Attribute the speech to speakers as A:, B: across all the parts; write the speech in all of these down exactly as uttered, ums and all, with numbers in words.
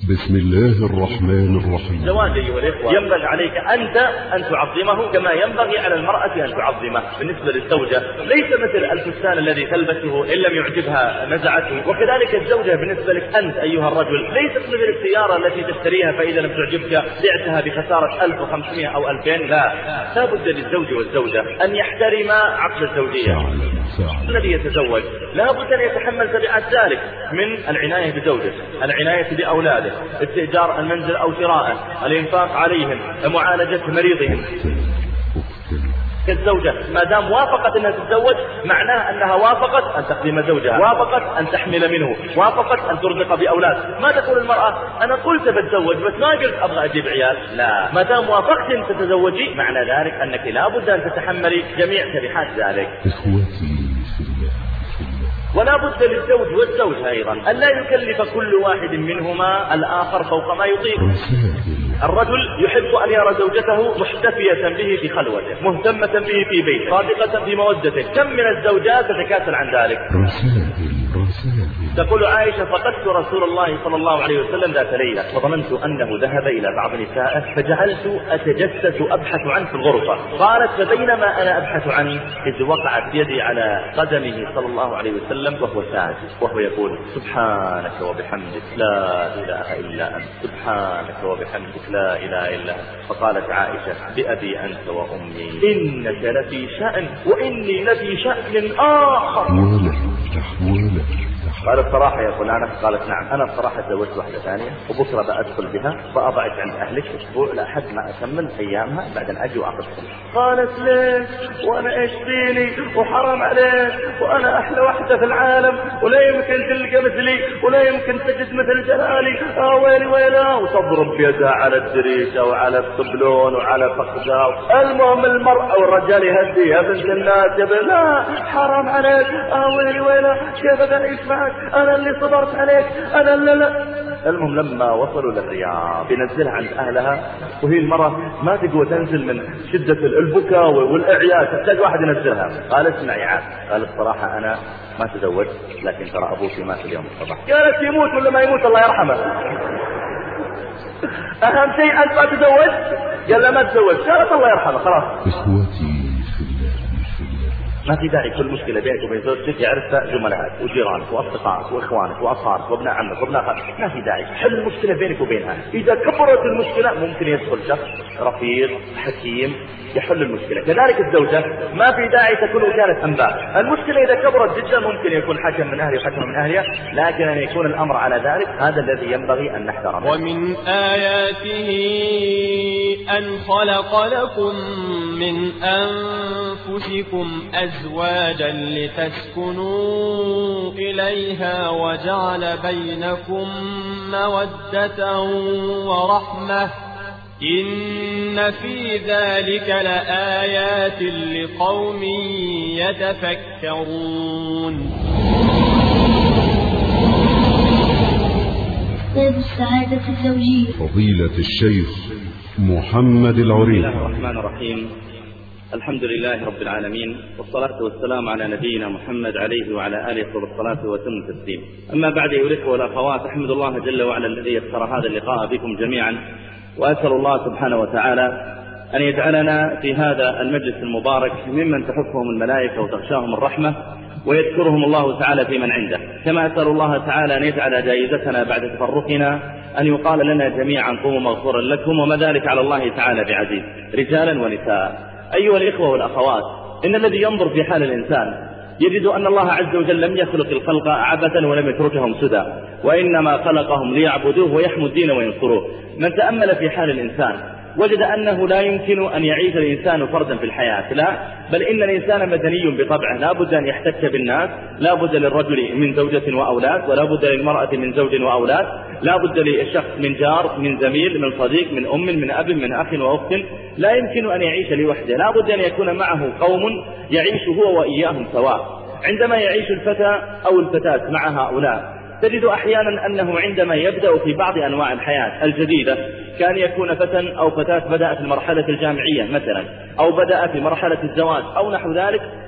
A: بسم الله الرحمن الرحيم.
B: زواج أيها الإخوة ينبغي عليك أنت أن تعظمه كما ينبغي على المرأة أن تعظمه. بالنسبة للزوجة ليس مثل الفستان الذي تلبسه إن لم يعجبها نزعته، وكذلك الزوجة بالنسبة لك أنت أيها الرجل ليست مثل السيارة التي تشتريها فإذا لم تعجبك بعتها بخسارة ألف وخمسمائة أو ألفين. لا، لا بد للزوج والزوجة أن يحترم عقد الزوجية. الذي يتزوج لا بد أن يتحمل تبعات ذلك من العناية بزوجته، العناية بأولاده، استئجار المنزل أو شراءه، الإنفاق عليهم، معالجة مريضهم. كالزوجة ما دام وافقت أنها تتزوج معناه أنها وافقت أن تخدم زوجها، وافقت أن تحمل منه، وافقت أن ترزق بأولاد. ما تقول المرأة أنا قلت بتزوج بس ما قلت أبغى أجيب عيال. لا، ما دام وافقت أن تتزوجي معنى ذلك أنك لا بد أن تتحملي جميع تبعات ذلك. ولا بد للزوج والزوجة أيضا أن لا يكلف كل واحد منهما الآخر فوق ما يطيق. الرجل يحب أن يرى زوجته محتفية به في خلوته، مهتمة به في بيته، صادقة في مودته. كم من الزوجات تتكاسل عن ذلك. تقول عائشة فقدت رسول الله صلى الله عليه وسلم ذات ليلة فظننت أنه ذهب إلى بعض نسائه فجعلت أتجسس أبحث عنه في الغرفة. قالت فبينما أنا أبحث عنه إذ وقعت يدي على قدمه صلى الله عليه وسلم وهو ساجد وهو يقول سبحانك وبحمدك لا إله إلا أنت، سبحانك وبحمدك لا إله إلا أنت. فقالت عائشة بأبي أنت وأمي إنك لفي شأن وإني لفي شأن آخر. قالت صراحة يا فلانة؟ قالت نعم، أنا بصراحة تزوجت واحدة ثانية وبكرة بأدخل بها فأضعت عند أهلك أسبوع لحد ما أكمل أيامها بعدين أجي وأخذكم. قالت ليش وأنا إيش فيني وحرام عليك وأنا أحلى واحدة في العالم ولا يمكن تلقى مثلي ولا يمكن تجد مثل جلالي. آه ويلي ويلا، وتضرب بيدها على الدريشة وعلى الطبلون وعلى فخذها. المهم المرأة والرجال يهدي يا بنت الناس يا بنت، لا حرام عليك، آه ويلي ويلا كيف أعيش معك، أنا اللي صبرت عليك، أنا اللي لا. المهم لما وصلوا للرياض بنزلها عند أهلها وهي المرأة ما تقوى تنزل من شدة البكاء والإعياء، تحتاج واحد ينزلها. قالت اسمعي عاد، قالت صراحة أنا ما تزوجت لكن ترى أبوك مات اليوم الصباح. قالت يموت ولا ما يموت الله يرحمه، أهم شيء أنت ما تزوجت. قال لا ما تزوجت. قالت الله يرحمه خلاص. ما في داعي كل مشكلة بينك وبين زوجتك يعرفها زملائك وجيرانك وأصدقائك وإخوانك وأصهارك وابناء عمك وابناء خالك. ما في داعي، حل المشكلة بينك وبينها. إذا كبرت المشكلة ممكن يدخل شخص رفيق حكيم يحل المشكلة. كذلك الزوجة ما في داعي تكون وكالة أنباء. المشكلة إذا كبرت جدا ممكن يكون حكم من أهلي وحكم من أهلها، لكن أن يكون الأمر على ذلك هذا الذي ينبغي أن نحترمه.
C: ومن آياته أن خلق لكم من أنفسكم أزواجا لتسكنوا إليها وجعل بينكم مودة ورحمة إن في ذلك لآيات لقوم يتفكرون.
D: باب السعادة الزوجية.
A: فضيلة الشيخ محمد العريف.
B: بسم الله الرحمن الرحيم. الحمد لله رب العالمين والصلاة والسلام على نبينا محمد عليه وعلى آله الصلاة وسلم التسليم. أما بعد أيها الإخوة والأخوات، أحمد الله جل وعلا الذي يسر هذا اللقاء بكم جميعا، وأسأل الله سبحانه وتعالى أن يجعلنا في هذا المجلس المبارك ممن تحفهم الملائكة وتغشاهم الرحمة ويذكرهم الله تعالى في من عنده. كما أسأل الله تعالى أن يجعل جائزتنا بعد تفرقنا أن يقال لنا جميعا قوموا مغفورا لكم وما ذلك على الله تعالى بعزيز، رجالا ونساء. أيها الإخوة والأخوات، إن الذي ينظر في حال الإنسان يجد أن الله عز وجل لم يخلق الخلق عبثا ولم يتركهم سدى، وإنما خلقهم ليعبدوه ويحموا الدين وينصروه. من تأمل في حال الإنسان وجد أنه لا يمكن أن يعيش الإنسان فردا في الحياة، لا، بل إن الإنسان مدني بطبعه، لا بد أن يحتك بالناس، لا بد للرجل من زوجة وأولاد، ولا بد للمرأة من زوج وأولاد، لا بد للشخص من جار، من زميل، من صديق، من أم، من أب، من أخ وأخت. لا يمكن أن يعيش لوحده، لا بد أن يكون معه قوم يعيش هو وإياهم سواء. عندما يعيش الفتى أو الفتاة مع هؤلاء تجد أحيانا أنه عندما يبدأ في بعض أنواع الحياة الجديدة كان يكون فتى أو فتاة بدأ في المرحلة الجامعية مثلا، أو بدأ في مرحلة الزواج أو نحو ذلك،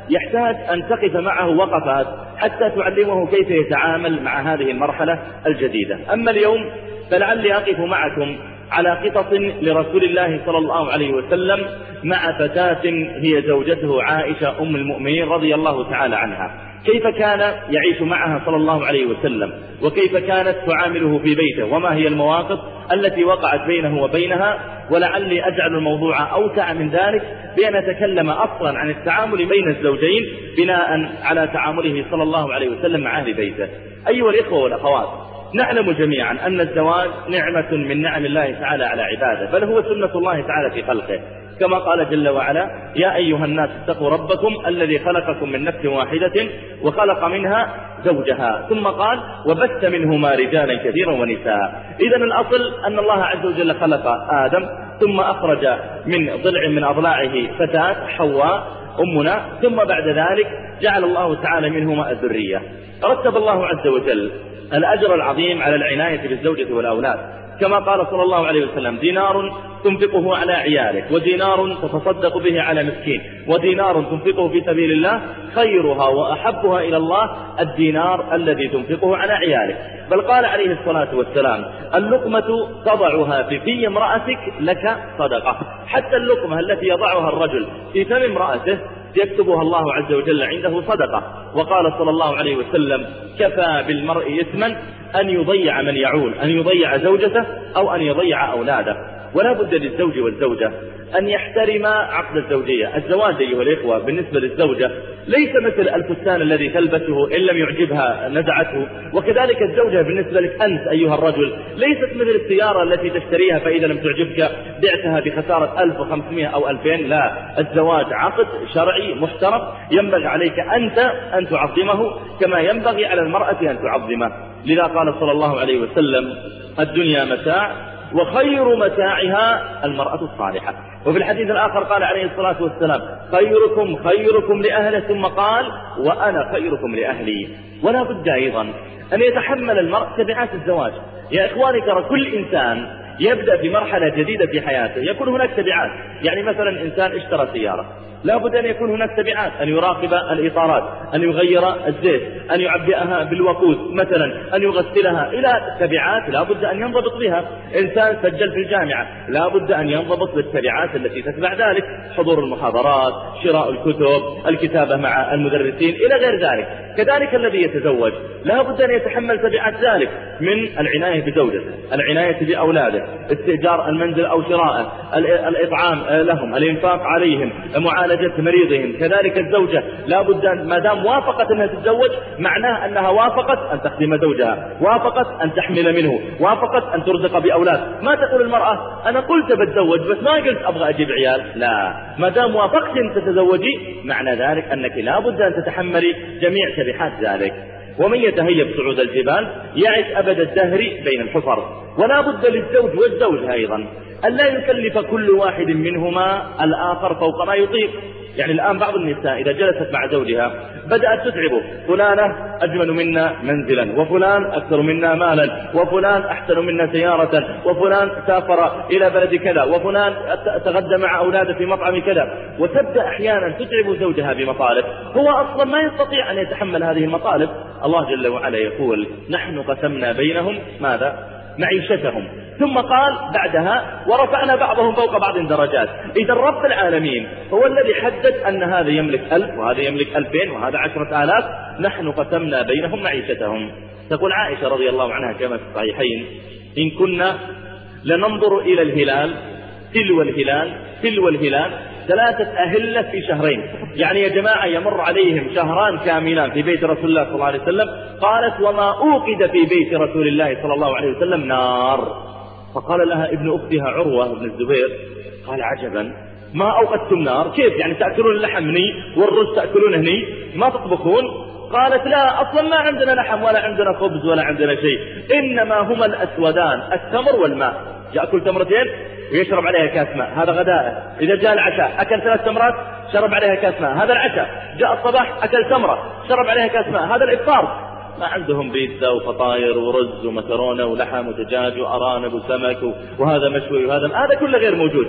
B: يحتاج أن تقف معه وقفات حتى تعلمه كيف يتعامل مع هذه المرحلة الجديدة. أما اليوم فلعلي أقف معكم على قصص لرسول الله صلى الله عليه وسلم مع فتاة هي زوجته عائشة أم المؤمنين رضي الله تعالى عنها، كيف كان يعيش معها صلى الله عليه وسلم، وكيف كانت تعامله في بيته، وما هي المواقف التي وقعت بينه وبينها. ولعلي أجعل الموضوع أوسع من ذلك بأن أتكلم أصلا عن التعامل بين الزوجين بناء على تعامله صلى الله عليه وسلم مع أهل بيته. أيها الإخوة والأخوات، نعلم جميعا أن الزواج نعمة من نعم الله تعالى على عباده، بل هو سنة الله تعالى في خلقه، كما قال جل وعلا: يا أيها الناس اتقوا ربكم الذي خلقكم من نفس واحدة وخلق منها زوجها، ثم قال: وبث منهما رجالا كثيرا ونساء. إذن الأصل أن الله عز وجل خلق آدم، ثم أخرج من ضلع من أضلاعه فتاة حواء أمنا، ثم بعد ذلك جعل الله تعالى منهما الذرية. رتب الله عز وجل الأجر العظيم على العناية بالزوجة والأولاد، كما قال صلى الله عليه وسلم: دينار تنفقه على عيالك، ودينار تتصدق به على مسكين، ودينار تنفقه في سبيل الله خيرها وأحبها إلى الله الدينار الذي تنفقه على عيالك. بل قال عليه الصلاة والسلام: اللقمة تضعها في في امرأتك لك صدقة. حتى اللقمة التي يضعها الرجل في فم امرأته يكتبها الله عز وجل عنده صدقة. وقال صلى الله عليه وسلم: كفى بالمرء إثما أن يضيع من يعول، أن يضيع زوجته أو أن يضيع أولاده. ولا بد للزوج والزوجة أن يحترم عقد الزوجية. الزواج أيها الإخوة بالنسبة للزوجة ليس مثل الفستان الذي تلبسه إن لم يعجبها نزعته، وكذلك الزوجة بالنسبة لك أنت أيها الرجل ليست مثل السيارة التي تشتريها فإذا لم تعجبك بعتها بخسارة ألف وخمسمائة أو ألفين. لا، الزواج عقد شرعي محترم، ينبغي عليك أنت أن تعظمه كما ينبغي على المرأة أن تعظمه. لذا قال صلى الله عليه وسلم: الدنيا متاع وخير متاعها المرأة الصالحة. وفي الحديث الآخر قال عليه الصلاة والسلام: خيركم خيركم لأهله، ثم قال: وأنا خيركم لأهلي. ولا بد أيضا أن يتحمل المرء تبعات الزواج. يا إخواني، ترى كل إنسان يبدأ في مرحلة جديدة في حياته يكون هناك تبعات. يعني مثلا إنسان اشترى سيارة، لا بد أن يكون هناك تبعات، أن يراقب الإطارات، أن يغير الزيت، أن يعبئها بالوقود مثلا، أن يغسلها، إلى تبعات لا بد أن ينضبط بها. إنسان سجل في الجامعة لا بد أن ينضبط بالتبعات التي تتبع ذلك: حضور المحاضرات، شراء الكتب، الكتابة مع المدرسين، إلى غير ذلك. كذلك الذي يتزوج لا بد أن يتحمل تبعات ذلك من العناية بزوجته، العناية بأولاده، استئجار المنزل أو شراءه، الإطعام لهم، الإنفاق عليهم، معالجة مريضهم. كذلك الزوجة لا بد ما دام وافقت أنها تتزوج معناه أنها وافقت أن تخدم زوجها، وافقت أن تحمل منه، وافقت أن ترزق بأولاد. ما تقول المرأة: أنا قلت بتزوج بس ما قلت أبغى أجيب عيال. لا، ما دام وافقت أن تتزوجي معنى ذلك أنك لا بد أن تتحملي جميع تبعات ذلك. ومن يتهيب صعود الجبال يعش أبد الدهر بين الحفر. ولا بد للزوج والزوجة أيضا أن لا يكلف كل واحد منهما الآخر فوق ما يطيق. يعني الآن بعض النساء إذا جلست مع زوجها بدأت تتعبه: فلانة أجمل منا منزلا، وفلان أكثر منا مالا، وفلان أحسن منا سيارة، وفلان سافر إلى بلد كذا، وفلان تغدى مع أولاده في مطعم كذا. وتبدأ أحيانا تتعب زوجها بمطالب هو أصلا ما يستطيع أن يتحمل هذه المطالب. الله جل وعلا يقول: نحن قسمنا بينهم ماذا؟ معيشتهم. ثم قال بعدها: ورفعنا بعضهم فوق بعض درجات. إذا رب العالمين هو الذي حدد أن هذا يملك ألف وهذا يملك ألفين وهذا عشرة آلاف. نحن قسمنا بينهم معيشتهم. تقول عائشة رضي الله عنها كما في الصحيحين: إن كنا لننظر إلى الهلال تلو الهلال تلو الهلال ثلاثة أهلة في شهرين. يعني يا جماعة يمر عليهم شهران كاملان في بيت رسول الله صلى الله عليه وسلم. قالت: وما أوقد في بيت رسول الله صلى الله عليه وسلم نار. فقال لها ابن أختها عروة بن الزبير: قال: عجبا، ما أوقدتم نار؟ كيف يعني تأكلون اللحم هني والرز تأكلون هني ما تطبخون؟ قالت: لا، أصلا ما عندنا لحم ولا عندنا خبز ولا عندنا شيء، إنما هما الأسودان التمر والماء. يأكل تمرتين ويشرب عليها كاس ماء، هذا غداءه. إذا جاء العشاء أكل ثلاث تمرات شرب عليها كاس ماء، هذا العشاء. جاء الصباح أكل تمرة شرب عليها كاس ماء، هذا الإفطار. ما عندهم بيتزا وفطاير ورز ومكرونة ولحم ودجاج وأرانب وسمك وهذا مشوي وهذا هذا كله غير موجود.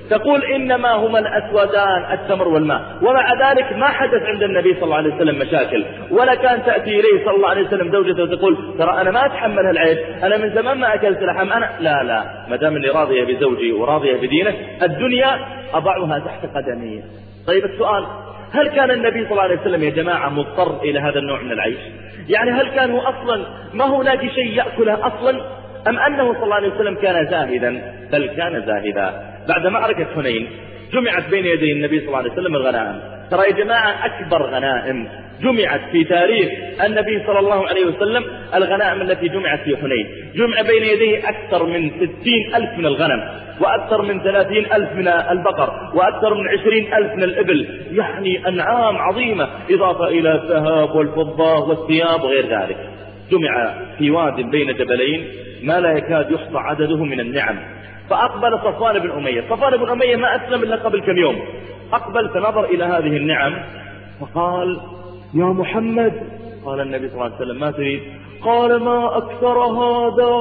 B: تقول إنما هما الأسودان التمر والماء، ومع ذلك ما حدث عند النبي صلى الله عليه وسلم مشاكل، ولا كان تأتي إليه صلى الله عليه وسلم زوجته وتقول ترى أنا ما أتحمل هالعيب، أنا من زمان ما أكلت لحم، أنا لا لا ما دام إني راضية بزوجي وراضية بدينه الدنيا أضعها تحت قدمي. طيب السؤال، هل كان النبي صلى الله عليه وسلم يا جماعة مضطر إلى هذا النوع من العيش؟ يعني هل كان هو أصلا ما هناك شيء يأكله أصلا، أم أنه صلى الله عليه وسلم كان زاهدا؟ بل كان زاهدا. بعد معركة حنين جمعت بين يدي النبي صلى الله عليه وسلم الغنائم. ترى يا جماعة أكبر غنائم جمعت في تاريخ النبي صلى الله عليه وسلم الغنائم التي جمعت في حنين. جمع بين يديه أكثر من ستين ألف من الغنم، وأكثر من ثلاثين ألف من البقر، وأكثر من عشرين ألف من الإبل، يعني أنعام عظيمة، إضافة إلى الذهب والفضة والثياب وغير ذلك. جمع في واد بين جبلين ما لا يكاد يحصى عدده من النعم. فأقبل صفوان بن أمية، صفوان بن أمية ما أسلم إلا قبل كم يوم، أقبل فنظر إلى هذه النعم فقال يا محمد، قال النبي صلى الله عليه وسلم ما تريد؟ قال ما أكثر هذا،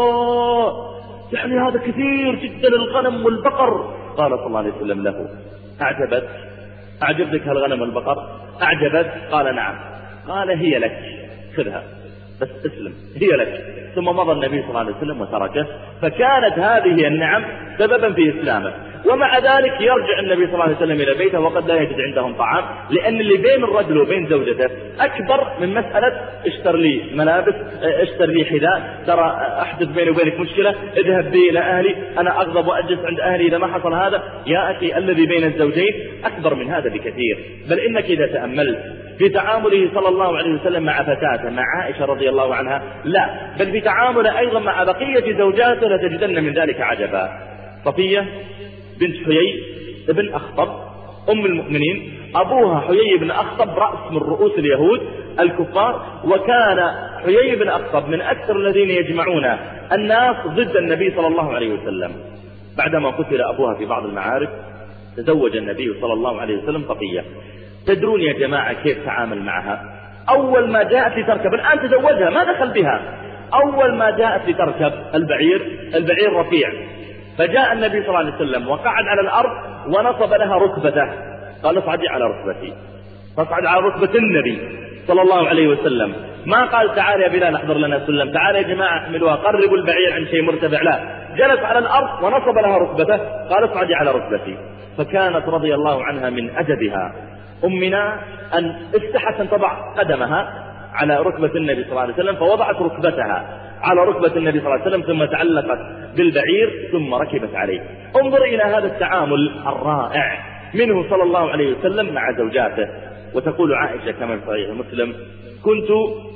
B: يعني هذا كثير جدا الغنم والبقر. قال صلى الله عليه وسلم له أعجبت أعجبتك هالغنم والبقر؟ أعجبت؟ قال نعم. قال هي لك، خذها بس اسلم، هي لك. ثم مضى النبي صلى الله عليه وسلم وتركه. فكانت هذه النعم سببا في إسلامه. ومع ذلك يرجع النبي صلى الله عليه وسلم إلى بيته وقد لا يجد عندهم طعام، لأن اللي بين الرجل وبين زوجته أكبر من مسألة اشتر لي ملابس، اشتر لي حذاء، ترى أحدث بيني وبينك مشكلة، اذهب بي إلى أهلي، أنا أغضب وأجلس عند أهلي إذا ما حصل هذا. يا أخي الذي بين الزوجين أكبر من هذا بكثير. بل إنك إذا تأملت في تعامله صلى الله عليه وسلم مع فتاته مع عائشة رضي الله عنها، لا بل في تعامله أيضا مع بقية زوجاته لتجدن من ذلك عجبا. صفية بنت حيي بن أخطب أم المؤمنين، أبوها حيي بن أخطب رأس من رؤوس اليهود الكفار، وكان حيي بن أخطب من أكثر الذين يجمعون الناس ضد النبي صلى الله عليه وسلم. بعدما قتل أبوها في بعض المعارك تزوج النبي صلى الله عليه وسلم صفية. تدرون يا جماعة كيف تعامل معها؟ أول ما جاءت لتركب، الآن تزوجها ما دخل بها، أول ما جاءت لتركب البعير، البعير رفيع، فجاء النبي صلى الله عليه وسلم وقعد على الأرض ونصب لها ركبته، قال اصعدي على ركبتي، فاصعد على ركبة النبي صلى الله عليه وسلم. ما قال تعال يا بلال احضر لنا سلم، تعال يا جماعة احملوها، قربوا البعير عن شيء مرتفع، لا، جلس على الأرض ونصب لها ركبته، قال اصعدي على ركبتي. فكانت رضي الله عنها من أدبها أمنا أن استحت أن تضع قدمها على ركبة النبي صلى الله عليه وسلم، فوضعت ركبتها على ركبة النبي صلى الله عليه وسلم، ثم تعلقت بالبعير ثم ركبت عليه. انظر إلى هذا التعامل الرائع منه صلى الله عليه وسلم مع زوجاته. وتقول عائشة كما في صحيح مسلم كنت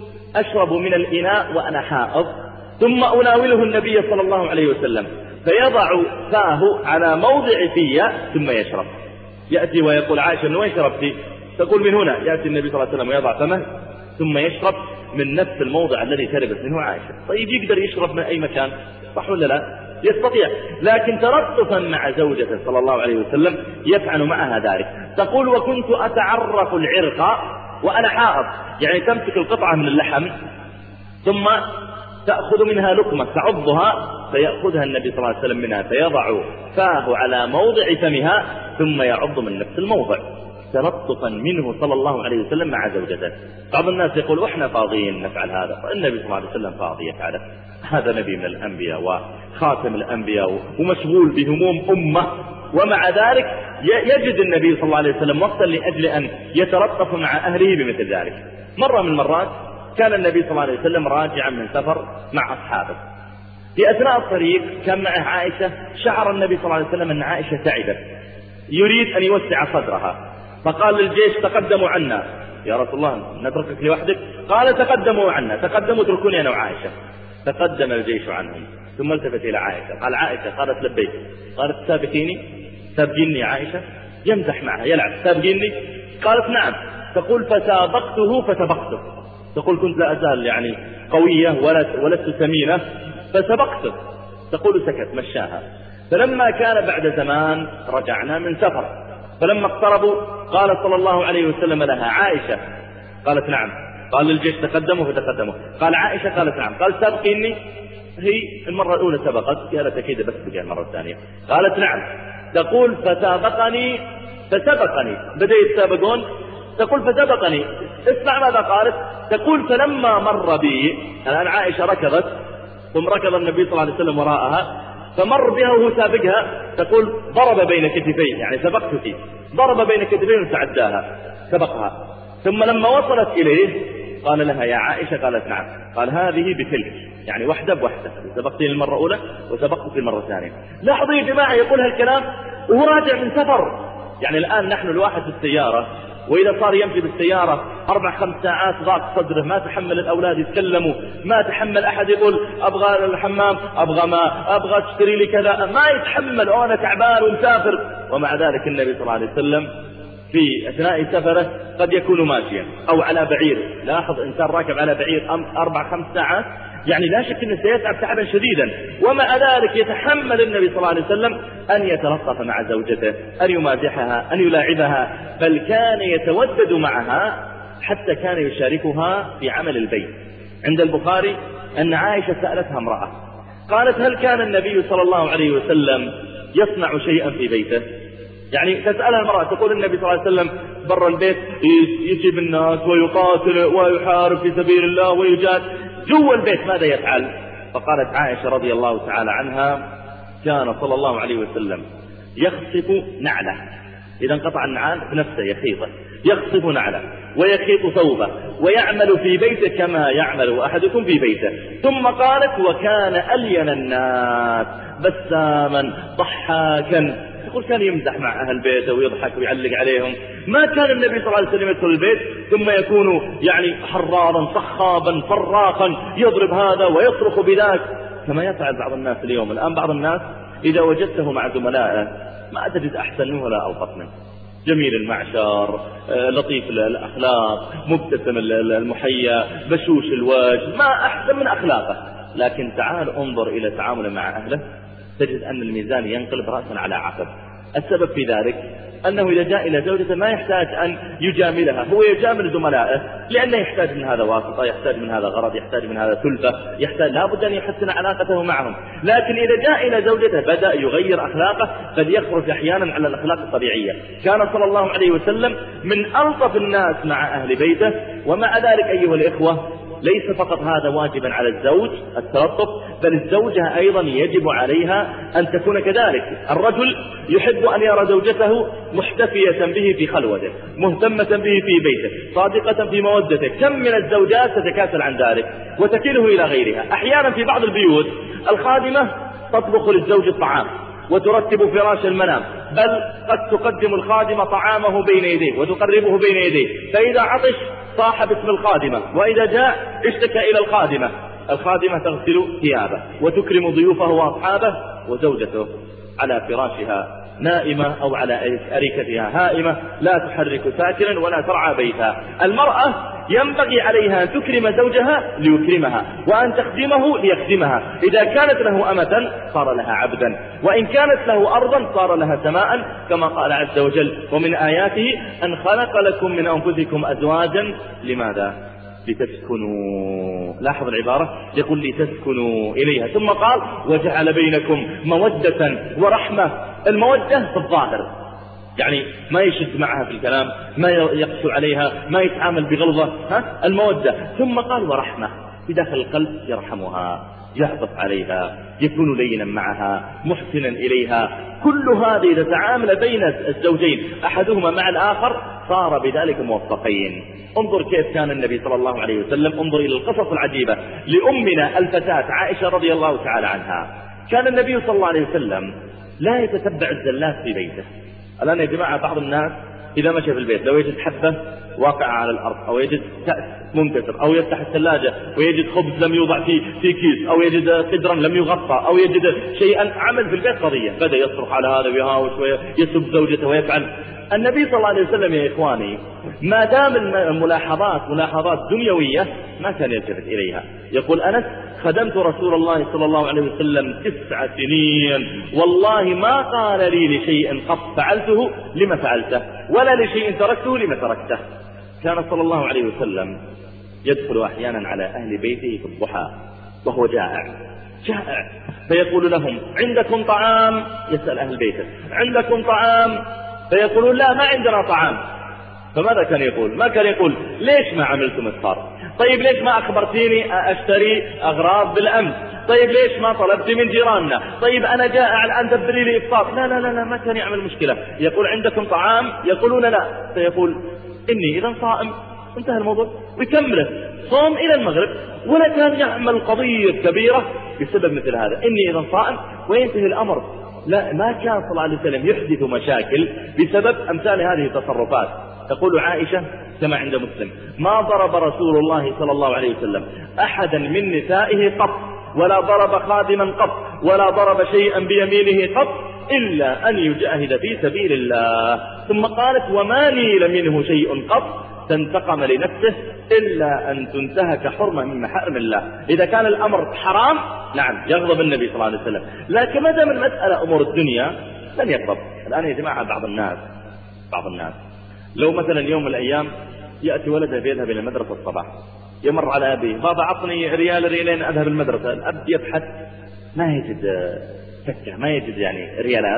B: أشرب من الإناء وأنا حائض ثم أناوله النبي صلى الله عليه وسلم فيضع فاه على موضع في ثم يشرب. يأتي ويقول عائشة من وين شربتي؟ تقول من هنا. يأتي النبي صلى الله عليه وسلم ويضع فمه ثم يشرب من نفس الموضع الذي شربت منه عائشة. طيب يقدر يشرب من أي مكان، صح ولا لا؟ يستطيع، لكن تلطفا مع زوجته صلى الله عليه وسلم يفعل معها ذلك. تقول وكنت أتعرف العرق وأنا حائض، يعني تمسك القطعة من اللحم ثم تأخذ منها لقمة تعضها، فيأخذها النبي صلى الله عليه وسلم منها فيضع فاه على موضع فمها ثم يعض من نفس الموضع، تلطفا منه صلى الله عليه وسلم مع زوجته. بعض الناس يقول احنا فاضيين نفعل هذا، فالنبي صلى الله عليه وسلم فاضي يفعله، هذا نبي من الأنبياء وخاتم الأنبياء ومشغول بهموم أمة، ومع ذلك يجد النبي صلى الله عليه وسلم وقتا لأجل أن يتلطف مع أهله بمثل ذلك. مرة من المرات كان النبي صلى الله عليه وسلم راجعا من سفر مع أصحابه، في أثناء الطريق كان معه عائشة، شعر النبي صلى الله عليه وسلم أن عائشة تعبت يريد أن يوسع صدرها، فقال للجيش تقدموا عنا. يا رسول الله نتركك لوحدك؟ قال تقدموا عنا، تقدموا اتركوني أنا وعائشة. تقدم الجيش عنهم ثم التفت إلى عائشة، قال عائشة، قالت لبيك، قالت سابقيني، سابقيني عائشة، يمزح معها يلعب، سابقيني، قالت نعم. تقول فسابقته فسبقته، تقول كنت لا أزال يعني قوية ولست سمينة فسبقته. تقول سكت مشاها. فلما كان بعد زمان رجعنا من سفر، فلما اقتربوا قال صلى الله عليه وسلم لها عائشة، قالت نعم. قال للجيش تقدموا فتقدموا، قال عائشة، قالت نعم. قال سابقيني، هي المرة الأولى سبقت، قالت أكيد بس بقى المرة الثانية. قالت نعم. تقول فسابقني فسبقني، بدأ يتسابقون. تقول فسبقني، اسمع ماذا قالت. تقول فلما مر بي، الآن عائشة ركضت ثم ركض النبي صلى الله عليه وسلم وراءها، فمر بها وهو سابقها. تقول ضرب بين كتفيه، يعني سبقتك، ضرب بين كتفيه وتعداها، سبقها. ثم لما وصلت إليه قال لها يا عائشة، قالت نعم. قال هذه بتلك، يعني واحدة بواحدة، سبقتني المرة الأولى وسبقتك المرة الثانية. لاحظوا يا جماعة يقول هالكلام وهو راجع من سفر. يعني الآن نحن الواحد في السيارة، وإذا صار يمشي بالسيارة أربع خمس ساعات ضاق صدره، ما تحمل الأولاد يتكلموا، ما تحمل أحد يقول أبغى الحمام، أبغى ما أبغى تشتري لي كذا، ما يتحمل، أنا تعبان ومسافر. ومع ذلك النبي صلى الله عليه وسلم في أثناء سفره قد يكون ماشيا أو على بعير. لاحظ إنسان راكب على بعير أربع خمس ساعات، يعني لا شك أنه سيتعب تعبا شديدا، ومع ذلك يتحمل النبي صلى الله عليه وسلم أن يتلطف مع زوجته، أن يمازحها، أن يلاعبها، بل كان يتودد معها حتى كان يشاركها في عمل البيت. عند البخاري أن عائشة سألتها امرأة قالت هل كان النبي صلى الله عليه وسلم يصنع شيئا في بيته؟ يعني تسألها المرأة، تقول النبي صلى الله عليه وسلم برا البيت يجيب الناس ويقاتل ويحارب في سبيل الله ويجاد، جوا البيت ماذا يفعل؟ فقالت عائشة رضي الله تعالى عنها كان صلى الله عليه وسلم يخصف نعله، إذا انقطع النعال بنفسه يخيطه، يخصف نعله ويخيط ثوبه ويعمل في بيته كما يعمل أحدكم في بيته. ثم قالت وكان ألين الناس بساما ضحاكا، يقول كان يمزح مع أهل بيته ويضحك ويعلق عليهم. ما كان النبي صلى الله عليه وسلم يدخل البيت ثم يكون يعني حرارا صخابا فراقا يضرب هذا ويصرخ بذاك كما يفعل بعض الناس اليوم. الآن بعض الناس إذا وجدته مع زملائه ما تجد أحسن منه ولا ألطف منه، جميل المعشر، لطيف الأخلاق، مبتسم المحيا، بشوش الوجه، ما أحسن من أخلاقه. لكن تعال انظر إلى تعامله مع أهله تجد أن الميزان ينقلب رأسا على عقب. السبب في ذلك أنه إذا جاء إلى زوجته ما يحتاج أن يجاملها، هو يجامل زملائه لأنه يحتاج من هذا واسطة، يحتاج من هذا غرض، يحتاج من هذا سلفة، يحتاج لابد أن يحسن علاقته معهم. لكن إذا جاء إلى زوجته بدأ يغير أخلاقه، قد يخرج أحيانا على الأخلاق الطبيعية. كان صلى الله عليه وسلم من ألطف الناس مع أهل بيته. ومع ذلك أيها الإخوة ليس فقط هذا واجبا على الزوج التلطف، بل الزوجة أيضا يجب عليها أن تكون كذلك. الرجل يحب أن يرى زوجته محتفية به في خلوته، مهتمة به في بيته، صادقة في مودته. كم من الزوجات تتكاسل عن ذلك وتكله إلى غيرها. أحيانا في بعض البيوت الخادمة تطبخ للزوج الطعام وترتب فراش المنام، بل قد تقدم الخادمة طعامه بين يديه وتقربه بين يديه، فإذا عطش صاح باسم الخادمة، وإذا جاء اشتكى إلى الخادمة. الخادمة تغسل ثيابه وتكرم ضيوفه وأصحابه، وزوجته على فراشها نائمة أو على أريكتها هائمة، لا تحرك ساكنا ولا ترعى بيتها. المرأة ينبغي عليها أن تكرم زوجها ليكرمها، وأن تخدمه ليخدمها. إذا كانت له أمة صار لها عبدا، وإن كانت له أرضا صار لها سماء، كما قال عز وجل ومن آياته أن خلق لكم من أنفسكم أزواجا. لماذا؟ لتسكنوا. لاحظ العبارة، يقول لتسكنوا إليها. ثم قال وجعل بينكم مودة ورحمة. المودة في الظاهر يعني ما يشد معها في الكلام، ما يقسو عليها، ما يتعامل بغلظة، ها المودة. ثم قال ورحمة، في داخل القلب يرحمها، يعطف عليها، يكون لينا معها، محسنا إليها. كل هذه إذا تعامل بين الزوجين أحدهما مع الآخر صار بذلك موفقين. انظر كيف كان النبي صلى الله عليه وسلم. انظر إلى القصص العجيبة لأمنا الفتاة عائشة رضي الله تعالى عنها. كان النبي صلى الله عليه وسلم لا يتتبع الزلات في بيته. الآن يا جماعة بعض الناس إذا مشى في البيت لو يجد حبة واقعة على الأرض، أو يجد كأس منكسر، أو يفتح الثلاجة ويجد خبز لم يوضع في في كيس، أو يجد قدرا لم يغطى، أو يجد شيئا، عمل في البيت قضية، بدأ يصرخ على هذا ويهاوش ويسب زوجته ويفعل. النبي صلى الله عليه وسلم يا إخواني ما دام الملاحظات ملاحظات دنيوية ما كان يلتفت إليها. يقول أنس خدمت رسول الله صلى الله عليه وسلم تسع سنين والله ما قال لي لشيء قد فعلته لما فعلته، ولا لشيء تركته لما تركته. كان صلى الله عليه وسلم يدخل أحيانا على أهل بيته في الضحى وهو جائع، جائع، فيقول لهم عندكم طعام؟ يسأل أهل بيته عندكم طعام؟ فيقولون لا ما عندنا طعام. فماذا كان يقول؟ ما كان يقول ليش ما عملتم إفطار؟ طيب ليش ما أخبرتيني أشتري أغراض بالأمس؟ طيب ليش ما طلبت من جيراننا؟ طيب أنا جائع الآن دبري لي إفطار. لا لا لا لا ما كان يعمل مشكلة. يقول عندكم طعام؟ يقولون لا. فيقول إني إذا صائم، انتهى الموضوع ويكمله صوم إلى المغرب، ولا كان يعمل قضية كبيرة بسبب مثل هذا، إني إذا صائم وينتهي الأمر. لا، ما كان صلى الله عليه وسلم يحدث مشاكل بسبب أمثال هذه التصرفات. تقول عائشة كما عند مسلم: ما ضرب رسول الله صلى الله عليه وسلم أحدا من نسائه قط، ولا ضرب خادما قط، ولا ضرب شيئا بيمينه قط، إلا أن يجاهد في سبيل الله. ثم قالت: وما نيل منه شيء قط تنتقم لنفسه إلا أن تنتهك حرمة من محارم الله. إذا كان الأمر حرام نعم يغضب النبي صلى الله عليه وسلم، لكن ما دام المسألة أمور الدنيا لن يغضب. الآن يا جماعة بعض الناس بعض الناس لو مثلا يوم من الأيام يأتي ولده بيذهب إلى المدرسة الصباح، يمر على أبيه: بابا عطني ريال ريالين أذهب المدرسة. الأب يبحث ما يجد سكة، ما يجد يعني ريالات،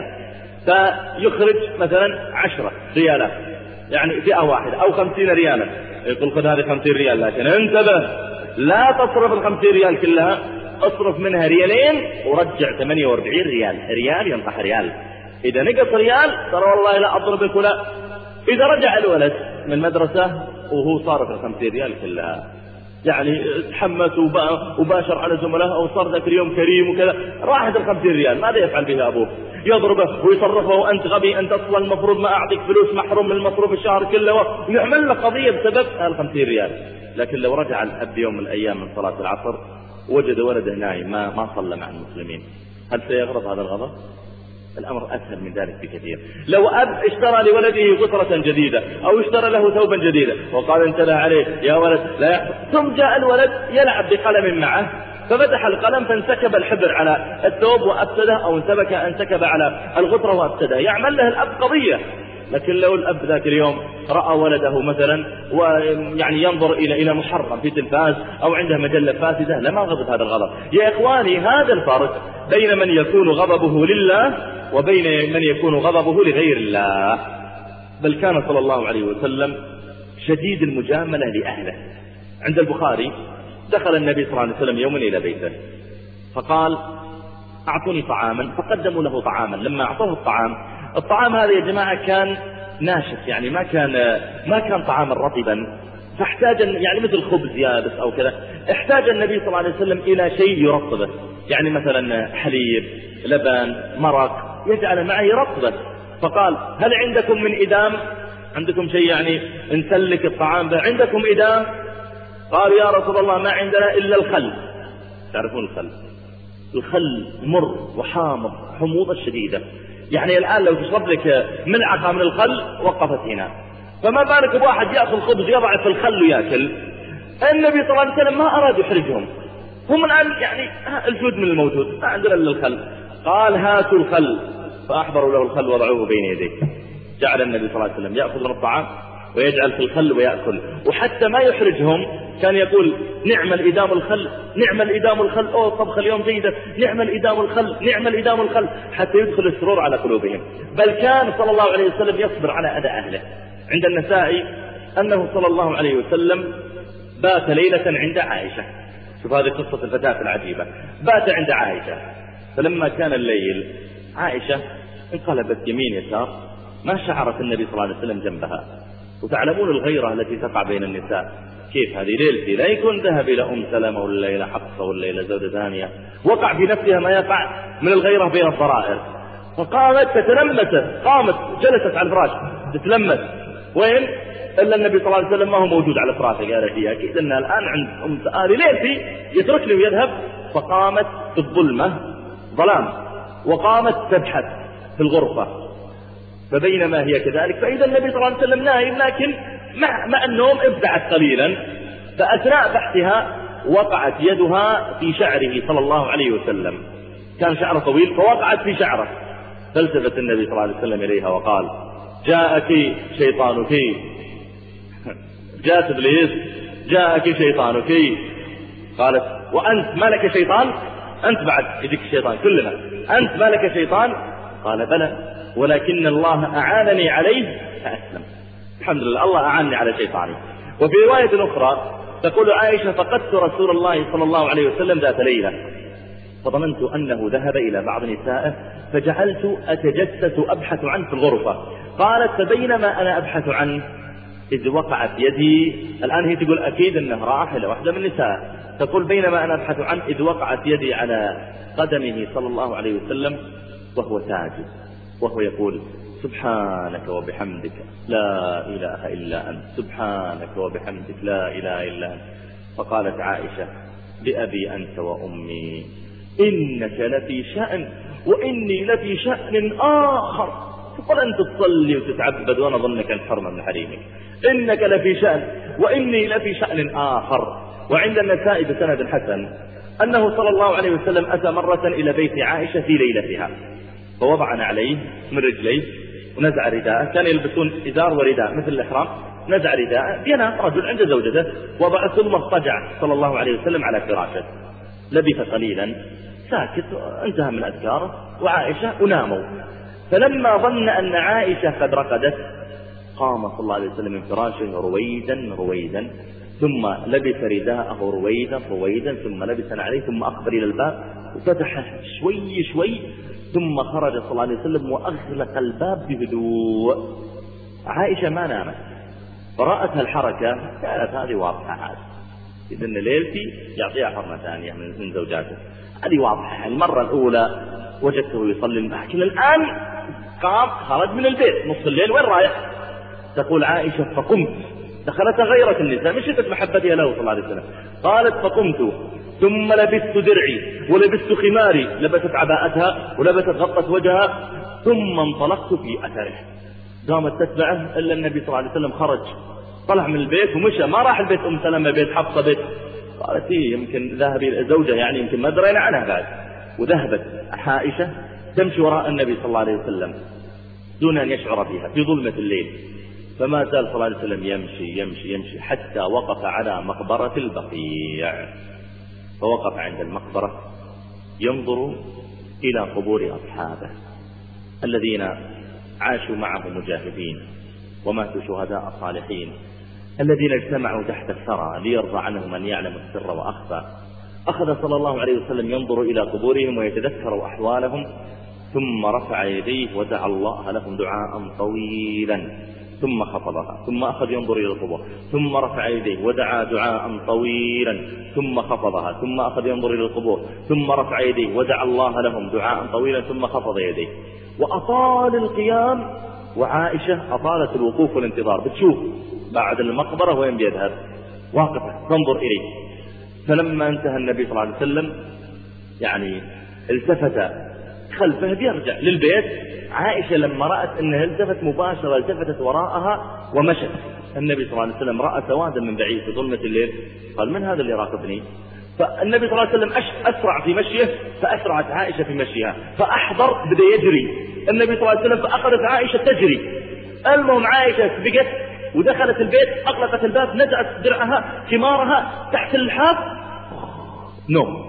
B: فيخرج مثلا عشرة ريالات يعني فئة واحدة أو خمسين ريالا، يقول خذ هذه خمسين ريال، لكن انتبه لا تصرف الخمسين ريال كلها، اصرف منها ريالين ورجع ثمانية وأربعين ريال. ريال ينطح ريال، إذا نقص ريال ترى والله لا أضربك ولا. إذا رجع الولد من المدرسة وهو صارف الخمسين ريال كلها، يعني تحمس وباشر على زملائه وصار ذاك اليوم كريم وكذا، راحت الخمسين ريال، ماذا يفعل بها أبوه؟ يضربه ويصرفه: وأنت غبي، أنت أصلا المفروض ما أعطيك فلوس، محروم من المصروف الشهر كله، ويعمل له قضية بسبب الخمسين ريال. لكن لو رجع الأب يوم من الأيام من صلاة العصر وجد ولده نايم ما ما صلى مع المسلمين، هل سيغضب هذا الغضب؟ الأمر أسهل من ذلك بكثير. لو أب اشترى لولده غترة جديدة أو اشترى له ثوبا جديدا وقال: انتبه عليه يا ولد لا يحفظ، ثم جاء الولد يلعب بقلم معه ففتح القلم فانسكب الحبر على الثوب وأفسده، أو انتبك انسكب على الغترة وأفسده، يعمل له الأب قضية. لكن لو الأب ذاك اليوم رأى ولده مثلا ويعني ينظر إلى إلى محرم في تلفاز أو عنده مجلة فاسدة لما غضب هذا الغضب. يا إخواني، هذا الفرق بين من يكون غضبه لله وبين من يكون غضبه لغير الله. بل كان صلى الله عليه وسلم شديد المجاملة لأهله. عند البخاري دخل النبي صلى الله عليه وسلم يوما إلى بيته فقال: أعطوني طعاما، فقدموا له طعاما. لما أعطوه الطعام، الطعام هذا يا جماعة كان ناشف، يعني ما كان ما كان طعاما رطبا، فاحتاج يعني مثل خبز يابس أو كذا، احتاج النبي صلى الله عليه وسلم إلى شيء يرطبه، يعني مثلا حليب، لبن، مرق، يجعل معه يرطبه. فقال: هل عندكم من إدام؟ عندكم شيء يعني نسلك الطعام به؟ عندكم إدام؟ قال: يا رسول الله ما عندنا إلا الخل. تعرفون الخل؟ الخل مر وحامض حموضة شديدة، يعني الآن لو تشرب لك ملعقة من الخل وقفت هنا، فما بالك بواحد يأخذ خبز يضع في الخل ويأكل. النبي صلى الله عليه وسلم ما أراد يحرجهم، هم الآن يعني الجود من الموجود، ما عندنا إلا الخل. قال: هاتوا الخل، فأحضروا له الخل وضعوه بين يديه. جعل النبي صلى الله عليه وسلم يأخذ من الطعام ويجعل في الخل ويأكل، وحتى ما يحرجهم كان يقول: نعم الإدام الخل، نعم الإدام الخل، أوه طبخ اليوم جيدة، نعم الإدام الخل، نعم الإدام الخل، حتى يدخل السرور على قلوبهم. بل كان صلى الله عليه وسلم يصبر على أذى أهله. عند النسائي أنه صلى الله عليه وسلم بات ليلة عند عائشة. شوف هذه قصة الفتاة العجيبة، بات عند عائشة، فلما كان الليل عائشة انقلبت يمين يسار، ما شعرت النبي صلى الله عليه وسلم جنبها. وتعلمون الغيرة التي تقع بين النساء، كيف هذه ليلتي لا يكون ذهب إلى أم سلمة ولا إلى حفصة ولا إلى زوجة ثانية، وقع في نفسها ما يقع من الغيرة بين الضرائر. فقامت تتلمست، قامت جلست على الفراش تتلمس، وين إلا النبي صلى الله عليه وسلم ما هو موجود على فراشه. قالت هي أكيد أنها الآن عند أم سلمة، ليلتي يتركني ويذهب. فقامت في الظلمة، ظلام، وقامت تبحث في الغرفة. فبينما هي كذلك فإذا النبي صلى الله عليه وسلم نائم، لكن مع, مع النوم ابتعد قليلا. فأثناء بحثها وقعت يدها في شعره صلى الله عليه وسلم، كان شعره طويل فوقعت في شعره. فالتفت النبي صلى الله عليه وسلم إليها وقال: جاءك شيطانك، جاءت إبليس، جاءك شيطانك. قالت: وأنت ما لك شيطان؟ أنت بعد يجيك الشيطان كلنا، أنت ما لك شيطان؟ قال بلى، ولكن الله أعانني عليه فأسلم. الحمد لله الله أعانني على شيطاني. وفي رواية أخرى تقول عائشة فقدت رسول الله صلى الله عليه وسلم ذات ليلة فظننت أنه ذهب إلى بعض نسائه فجعلت أتجسس أبحث عنه في الغرفة. قالت فبينما أنا أبحث عنه إذ وقعت يدي، الآن هي تقول أكيد أنه راح إلى واحدة من النساء، تقول بينما أنا أبحث عنه إذ وقعت يدي على قدمه صلى الله عليه وسلم وهو ساجد وهو يقول سبحانك وبحمدك لا إله إلا أنت، سبحانك وبحمدك لا إله إلا أنت. فقالت عائشة بأبي أنت وأمي إنك لفي شأن وإني لفي شأن آخر، فقل أنت تصلي وتتعبد وأنا ظنك الحرمة من حريمك، إنك لفي شأن وإني لفي شأن آخر. وعند النساء بسند حسن أنه صلى الله عليه وسلم أتى مرة إلى بيت عائشة في ليلتها فوضع عليه من رجليه ونزع رداءه، كان يلبسون إزار ورداء مثل الإحرام، نزع رداءه ينام رجل عند زوجته وضع ثم اضطجع صلى الله عليه وسلم على فراشه، لبث قليلا ساكت انتهى من أذكاره وعائشة وناموا. فلما ظن أن عائشة قد رقدت قام صلى الله عليه وسلم من فراشه رويدا رويدا ثم لبس رداءه رويدا رويدا ثم لبس عليه ثم أقبل إلى الباب وفتح شوي شوي ثم خرج صلى الله عليه وسلم وأغلق الباب بهدوء. عائشة ما نامت فرأتها الحركة كانت هذه واضحة عاد إذن ليلتي يعطيها حرمة ثانية من زوجاته، هذه واضحة. المرة الأولى وجدته يصلي المحكم، الآن قام خرج من البيت نصف الليل وين رايح؟ تقول عائشة فقمت، دخلت غيرة النساء من شدة محبتها له صلى الله عليه وسلم، قالت فقمت ثم لبست درعي ولبست خماري، لبست عباءتها ولبست غطت وجهها ثم انطلقت في أثره. قامت تتبعه إلا النبي صلى الله عليه وسلم خرج طلع من البيت ومشى، ما راح البيت أم سلمة بيت حفصة بيت، قالت إيه يمكن ذهب زوجة يعني يمكن ما درينا عنها بعد. وذهبت عائشة تمشي وراء النبي صلى الله عليه وسلم دون أن يشعر بها في ظلمة الليل، فما زال صلى الله عليه وسلم يمشي يمشي يمشي حتى وقف على مقبرة البقيع، فوقف عند المقبرة ينظر إلى قبور أصحابه الذين عاشوا معه مجاهدين وماتوا شهداء صالحين، الذين اجتمعوا تحت الثرى ليرضى عنهم من يعلم السر وأخفى. أخذ صلى الله عليه وسلم ينظر إلى قبورهم ويتذكر أحوالهم ثم رفع يديه ودعا الله لهم دعاء طويلا ثم خفضها، ثم أخذ ينظر إلى القبور ثم رفع يديه ودعا دعاء طويلا ثم خفضها، ثم أخذ ينظر إلى القبور ثم رفع يديه ودعا الله لهم دعاء طويلا ثم خفض يديه. وأطال القيام وعائشة أطالت الوقوف والانتظار، بتشوف بعد المقبرة وين بيذهب واقفة تنظر إليه. فلما انتهى النبي صلى الله عليه وسلم يعني التفت خلفه بيرجع للبيت، عائشة لما رأت أنه التفت مباشرة التفتت وراءها ومشت. النبي صلى الله عليه وسلم رأى سوادا من بعيد في ظلمة الليل، قال من هذا اللي راقبني؟ فالنبي صلى الله عليه وسلم أسرع في مشيه فأسرعت عائشة في مشيها، فأحضر بدأ يجري النبي صلى الله عليه وسلم فأخذت عائشة تجري. المهم عائشة بقت ودخلت البيت أغلقت الباب نزعت درعها خمارها تحت اللحاف نوم.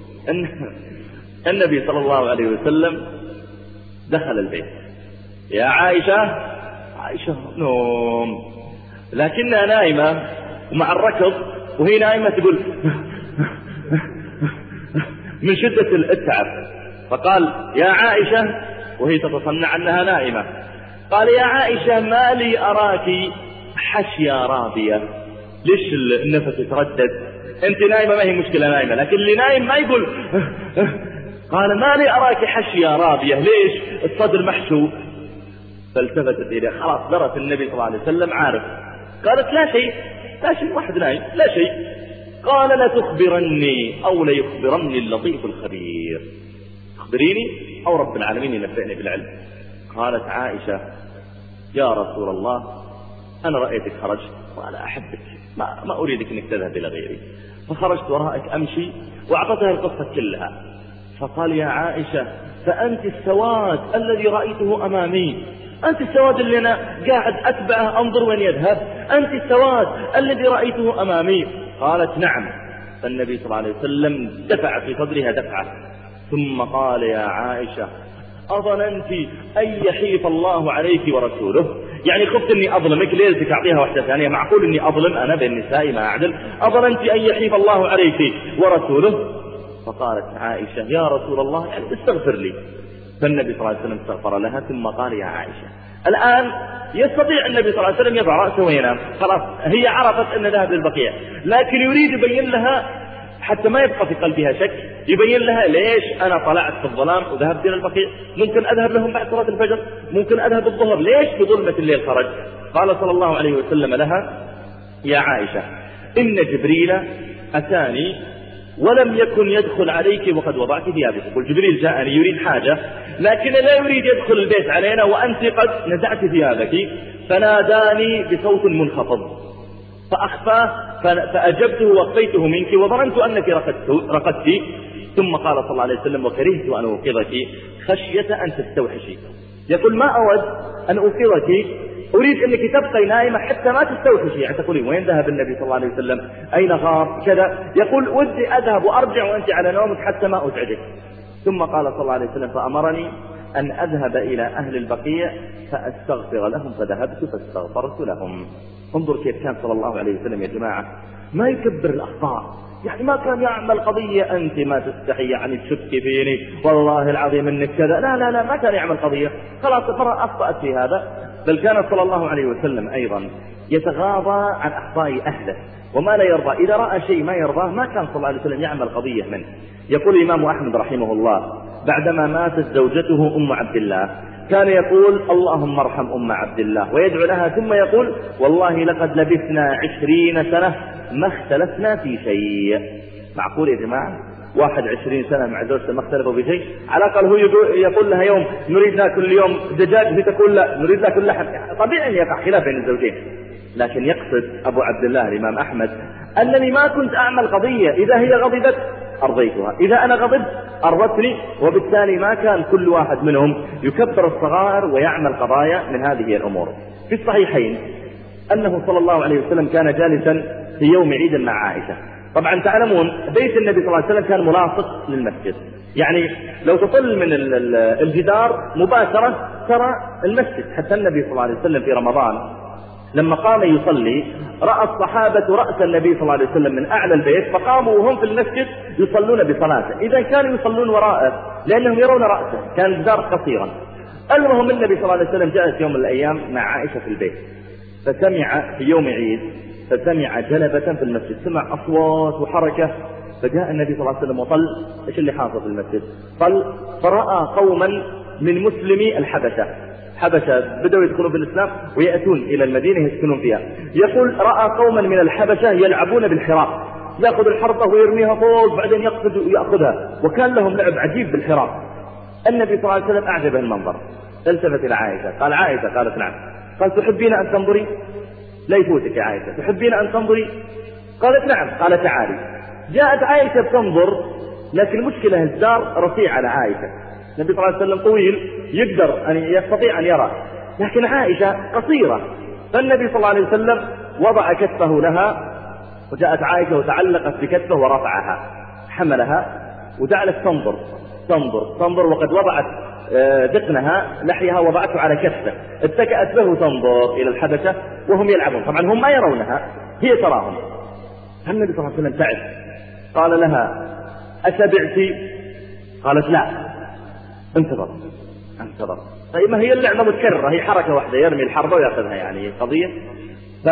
B: النبي صلى الله عليه وسلم دخل البيت، يا عائشة عائشة نوم، لكنها نائمة ومع الركض وهي نائمة تقول من شدة التعب، فقال يا عائشة وهي تتصنع أنها نائمة، قال يا عائشة ما لي أراك حشية رابية، ليش النفس يتردد؟ أنت نائمة ما هي مشكلة نائمة، لكن اللي نايم ما يقول قال ما لي أراك حشية رابية، ليش الصدر محشو؟ فالتفتت إليه خلاص درت النبي صلى الله عليه وسلم عارف. قالت لا شيء لا شيء واحد نايم لا شيء. قال لا تخبرني أو لا يخبرني اللطيف الخبير، أخبريني أو رب العالمين ينبئني بالعلم. قالت عائشة يا رسول الله أنا رأيتك خرجت وأنا أحبك ما, ما أريدك أنك تذهب إلى غيري، فخرجت وراءك أمشي، وأعطتها القصة كلها. فقال يا عائشة فأنت السواد الذي رأيته أمامي، أنت السواد اللي أنا قاعد أتبعه أنظر وين يذهب، أنت السواد الذي رأيته أمامي. قالت نعم فالنبي صلى الله عليه وسلم دفع في صدرها دفعة، ثم قال يا عائشة أظننت أن يحيف الله عليك ورسوله؟ يعني خفت أني أظلمك، ليلتك أعطيها واحدة ثانية، معقول أني أظلم أنا بين النساء ما أعدل؟ أظننت أن يحيف الله عليك ورسوله؟ فقالت عائشة يا رسول الله يعني استغفر لي. فالنبي صلى الله عليه وسلم استغفر لها، ثم قال يا عائشة. الآن يستطيع النبي صلى الله عليه وسلم يضع رأسه وينام، خلاص هي عرفت أن ذهب للبقيع، لكن يريد يبين لها حتى ما يبقى في قلبها شك، يبين لها ليش أنا طلعت في الظلام وذهبت إلى البقيع، ممكن أذهب لهم بعد صلاة الفجر، ممكن أذهب الظهر، ليش في ظلمة الليل خرج؟ قال صلى الله عليه وسلم لها يا عائشة إن جبريل أتاني ولم يكن يدخل عليك وقد وضعت ثيابك. يقول جبريل جاءني يريد حاجة لكن لا يريد يدخل البيت علينا وأنت قد نزعت ثيابك، فناداني بصوت منخفض فأخفاه فأجبته وقفيته منك وظننت أنك رقدت. ثم قال صلى الله عليه وسلم وكرهت أن أوقظك خشية أن تستوحشي. يقول ما أود أن أوقظك، أريد أنك تبقي نائمة حتى ما تستوحشي، يعني تقولي وين ذهب النبي صلى الله عليه وسلم، أين غاب كذا. يقول ودي أذهب وأرجع وأنت على نومك حتى ما أزعجك. ثم قال صلى الله عليه وسلم فأمرني أن أذهب إلى أهل البقيع فأستغفر لهم، فذهبت فاستغفرت لهم. انظر كيف كان صلى الله عليه وسلم يا جماعة، ما يكبر الأخطاء، يعني ما كان يعمل قضية أنت ما تستحي يعني تشك فيني والله العظيم أنك كذا، لا لا لا ما كان يعمل قضية، خلاص مرة أخطأت في هذا. بل كان صلى الله عليه وسلم أيضا يتغاضى عن أخطاء أهله وما لا يرضى، إذا رأى شيء ما يرضاه ما كان صلى الله عليه وسلم يعمل قضية منه. يقول الإمام أحمد رحمه الله بعدما ماتت زوجته أم عبد الله كان يقول اللهم ارحم أم عبد الله ويدعو لها، ثم يقول والله لقد لبثنا عشرين سنة ما اختلفنا في شيء. معقول يا جماعة واحد عشرين سنة مع زوجته ما اختلفوا في شيء؟ على الأقل هو يقول لها يوم نريد ناكل اليوم دجاج، هي تقول لا نريد ناكل لحم، طبيعي أن يقع خلاف بين الزوجين. لكن يقصد أبو عبد الله الإمام أحمد أنني ما كنت أعمل قضية، إذا هي غضبت أرضيتها، إذا أنا غضبت أرضتني، وبالتالي ما كان كل واحد منهم يكبر الصغائر ويعمل قضايا من هذه الأمور. في الصحيحين أنه صلى الله عليه وسلم كان جالسا في يوم عيد مع عائشة. طبعا تعلمون بيت النبي صلى الله عليه وسلم كان ملاصق للمسجد، يعني لو تطل من الجدار مباشرة ترى المسجد. حتى النبي صلى الله عليه وسلم في رمضان لما قام يصلي رأى الصحابة رأس النبي صلى الله عليه وسلم من أعلى البيت، فقاموا وهم في المسجد يصلون بصلاته، إذا كانوا يصلون وراءه لأنهم يرون رأسه، كان الجدار قصيرا. المهم النبي صلى الله عليه وسلم جاء في يوم من الأيام مع عائشة في البيت، فسمع في يوم عيد فسمع جلبة في المسجد، سمع أصوات وحركة، فجاء النبي صلى الله عليه وسلم وطل إيش اللي حاصل في المسجد؟ طل فرأى قوما من مسلمي الحبشة، حبشة بدأوا يدخلوا في الإسلام ويأتون إلى المدينة يسكنون فيها. يقول رأى قوما من الحبشة يلعبون بالحراق، يأخذ الحربة ويرميها فوق بعدين يقصد ويأخذها، وكان لهم لعب عجيب بالحراق. النبي صلى الله عليه وسلم أعجبه المنظر، التفت إلى عائشة قال عائشة، قالت نعم. قال تحبين أن تنظري؟ لا يفوتك يا عائشة، تحبين أن تنظري؟ قالت نعم. قال تعالي. جاءت عائشة تنظر، لكن المشكلة الدار رفيع على عائشة، النبي صلى الله عليه وسلم طويل يقدر أن يستطيع أن يرى، لكن عائشة قصيرة، فالنبي صلى الله عليه وسلم وضع كتفه لها، وجاءت عائشة وتعلقت بكتفه ورفعها حملها وجعلت تنظر تنظر تنظر وقد وضعت دقنها لحيها وضعته على كتفه، اتكأت له تنظر إلى الحبشة وهم يلعبون، طبعا هم ما يرونها هي تراهم. النبي صلى الله عليه وسلم تعب، قال لها أشبعت؟ قالت لا. انتظر انتظر طيب ما هي اللعبة متكررة، هي حركة واحدة يرمي الحربة ويأخذها، يعني قضية. ف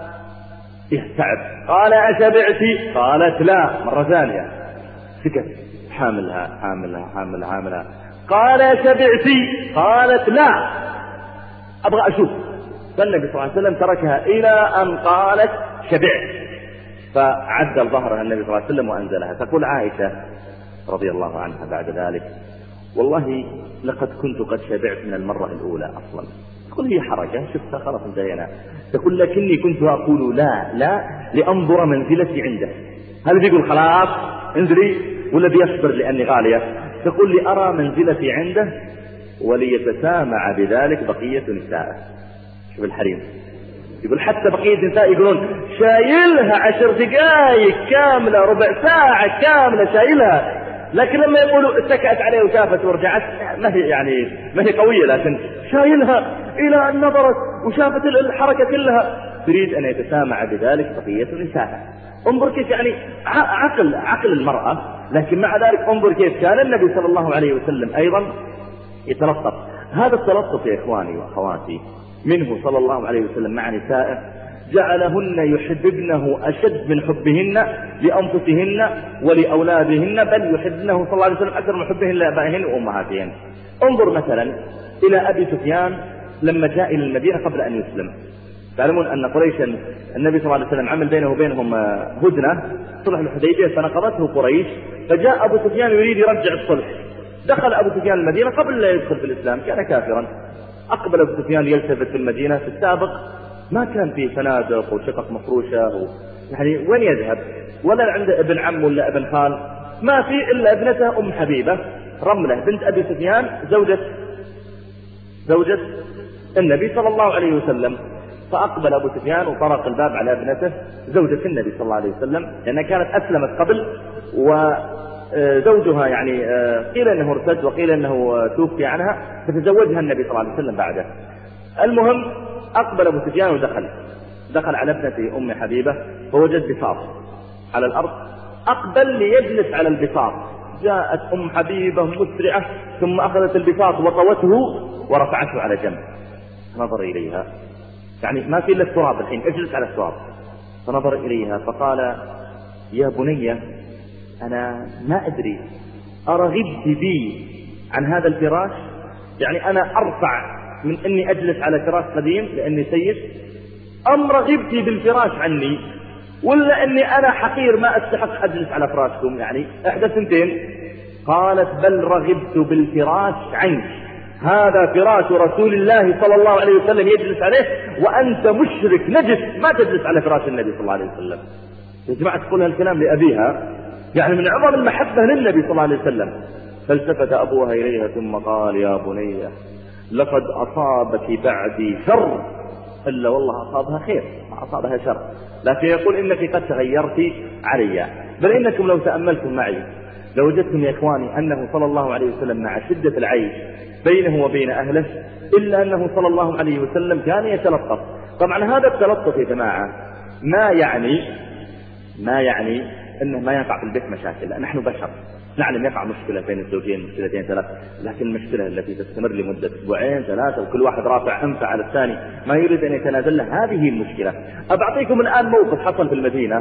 B: يستعب، قال أشبعت؟ قالت لا مرة ثانية، سكت، حاملها حاملها حاملها حاملها قال أشبعت؟ قالت لا أبغى أشوف. فالنبي صلى الله عليه وسلم تركها إلى أن قالت شبعت، فعدل ظهرها النبي صلى الله عليه وسلم وأنزلها. تقول عائشة رضي الله عنها بعد ذلك والله لقد كنت قد شبعت من المرة الأولى أصلا. تقول هي حركة شفتها خلاص انتهينا. تقول لكني كنت أقول لا لا لأنظر منزلتي عنده، هل بيقول خلاص انزلي ولا بيصبر لأني غالية؟ تقول لي أرى منزلتي عنده وليتسامع بذلك بقية نسائه. شوف الحريم يقول حتى بقية النساء يقولون شايلها عشر دقائق كاملة ربع ساعة كاملة شايلها، لكن لما يقولوا اتكأت عليه وشافت ورجعت ما هي يعني ما هي قوية، لكن شايلها إلى أن نظرت وشافت الحركة كلها، تريد أن يتسامع بذلك بقية النساء. انظر كيف يعني عقل عقل المرأة، لكن مع ذلك انظر كيف كان النبي صلى الله عليه وسلم أيضا يتلطف. هذا التلطف يا إخواني وأخواتي منه صلى الله عليه وسلم مع نسائه جعلهن يحببنه أشد من حبهن لأنفسهن ولأولادهن، بل يحبنه صلى الله عليه وسلم أكثر من حبهن لآبائهن وأمهاتهن. انظر مثلا إلى أبي سفيان لما جاء إلى المدينة قبل أن يسلم. تعلمون أن قريشا النبي صلى الله عليه وسلم عمل بينه وبينهم هدنة صلح الحديبية، فنقضته قريش، فجاء أبو سفيان يريد يرجع الصلح. دخل أبو سفيان المدينة قبل لا يدخل في الإسلام، كان كافرا. أقبل أبو سفيان يلتفت في المدينة، في السابق ما كان فيه فنادق وشقق مفروشة و... يعني وين يذهب؟ ولا عنده ابن عم ولا ابن خال، ما في إلا ابنته أم حبيبة رملة بنت أبي سفيان زوجة زوجة النبي صلى الله عليه وسلم. فأقبل أبو سفيان وطرق الباب على ابنته زوجة النبي صلى الله عليه وسلم، لأنها كانت أسلمت قبل وزوجها يعني قيل أنه ارتد وقيل أنه توفي عنها، فتزوجها النبي صلى الله عليه وسلم بعده. المهم أقبل أبو سفيان ودخل دخل على ابنته أم حبيبة، فوجد بساط على الأرض، أقبل ليجلس على البساط. جاءت أم حبيبة مسرعة ثم أخذت البساط وطوته ورفعته على جنب. نظر إليها، يعني ما في إلا التراب الحين، اجلس على التراب. فنظر إليها فقال يا بني أنا ما أدري أرغبت بي عن هذا الفراش؟ يعني أنا أرفع من أني أجلس على فراش قديم لأني سيد، أم رغبت بالفراش عني، ولا أني أنا حقير ما أستحق أجلس على فراشكم؟ يعني إحدى سنتين. قالت بل رغبت بالفراش عنك، هذا فراش رسول الله صلى الله عليه وسلم يجلس عليه، وأنت مشرك نجس ما تجلس على فراش النبي صلى الله عليه وسلم. يا جماعة تقول هالكلام لأبيها، يعني من عظم المحبة للنبي صلى الله عليه وسلم. فالتفت أبوها إليها ثم قال يا بني لقد أصابك بعدي شر، إلا والله أصابها خير ما أصابها شر، لكن يقول إنك قد تغيرت علي. بل إنكم لو تأملتم معي لوجدتم يا إخواني أنه صلى الله عليه وسلم مع شدة العيش بينه وبين أهله إلا أنه صلى الله عليه وسلم كان يتلطف. طبعا هذا التلطف يا جماعة ما يعني ما يعني أنه ما يقع في البيت مشاكل، لأن نحن بشر نعلم يقع مشكلة بين الزوجين مشكلتين ثلاث، لكن المشكلة التي تستمر لمدة أسبوعين ثلاثة وكل واحد رافع أنفه على الثاني ما يريد أن يتنازل له، هذه المشكلة. أبعطيكم الآن موقف حصل في المدينة،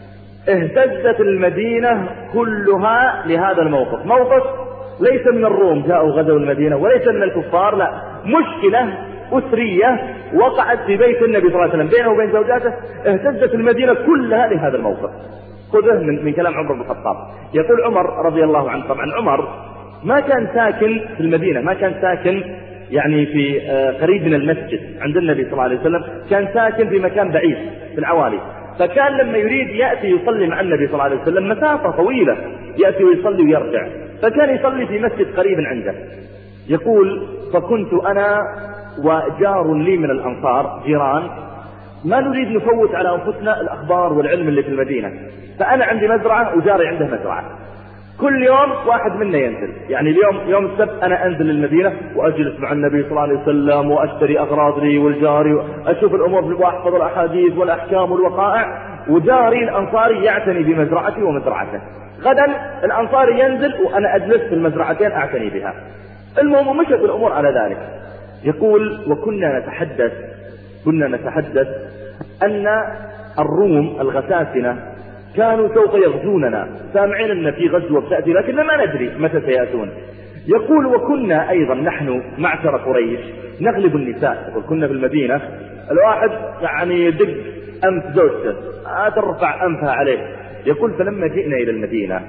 B: اهتزت المدينة كلها لهذا الموقف. موقف ليس من الروم جاءوا غزوا المدينة وليس من الكفار، لا، مشكلة أسرية وقعت في بيت النبي صلى الله عليه وسلم بينه وبين زوجاته، اهتزت المدينة كلها لهذا الموقف. خذه من, من كلام عمر بن الخطاب. يقول عمر رضي الله عنه، طبعا عمر ما كان ساكن في المدينة، ما كان ساكن يعني في قريب من المسجد عند النبي صلى الله عليه وسلم، كان ساكن في مكان بعيد في العوالي. فكان لما يريد يأتي يصلي مع النبي صلى الله عليه وسلم مسافة طويلة، يأتي ويصلي ويرجع، فكان يصلي في مسجد قريب عنده. يقول فكنت أنا وجار لي من الأنصار جيران ما نريد نفوت على أنفسنا الأخبار والعلم اللي في المدينة، فأنا عندي مزرعة وجاري عنده مزرعة، كل يوم واحد منا ينزل. يعني اليوم يوم السبت أنا أنزل للمدينة وأجلس مع النبي صلى الله عليه وسلم وأشتري أغراض لي والجاري وأشوف الأمور وأحفظ الأحاديث والأحكام والوقائع، وجاري الأنصاري يعتني بمزرعتي ومزرعته. غدا الأنصاري ينزل وأنا أجلس في المزرعتين أعتني بها. المهم مشت الأمور على ذلك. يقول وكنا نتحدث كنا نتحدث أن الروم الغساسنة كانوا سوف يغزوننا، سامعين أن في غزوة بتأتي لكن ما ندري متى سيأتون. يقول وكنا أيضا نحن معشر قريش نغلب النساء. يقول كنا في المدينة الواحد يعني يدق أنف زوجته ترفع أنفها عليه. يقول فلما جئنا إلى المدينة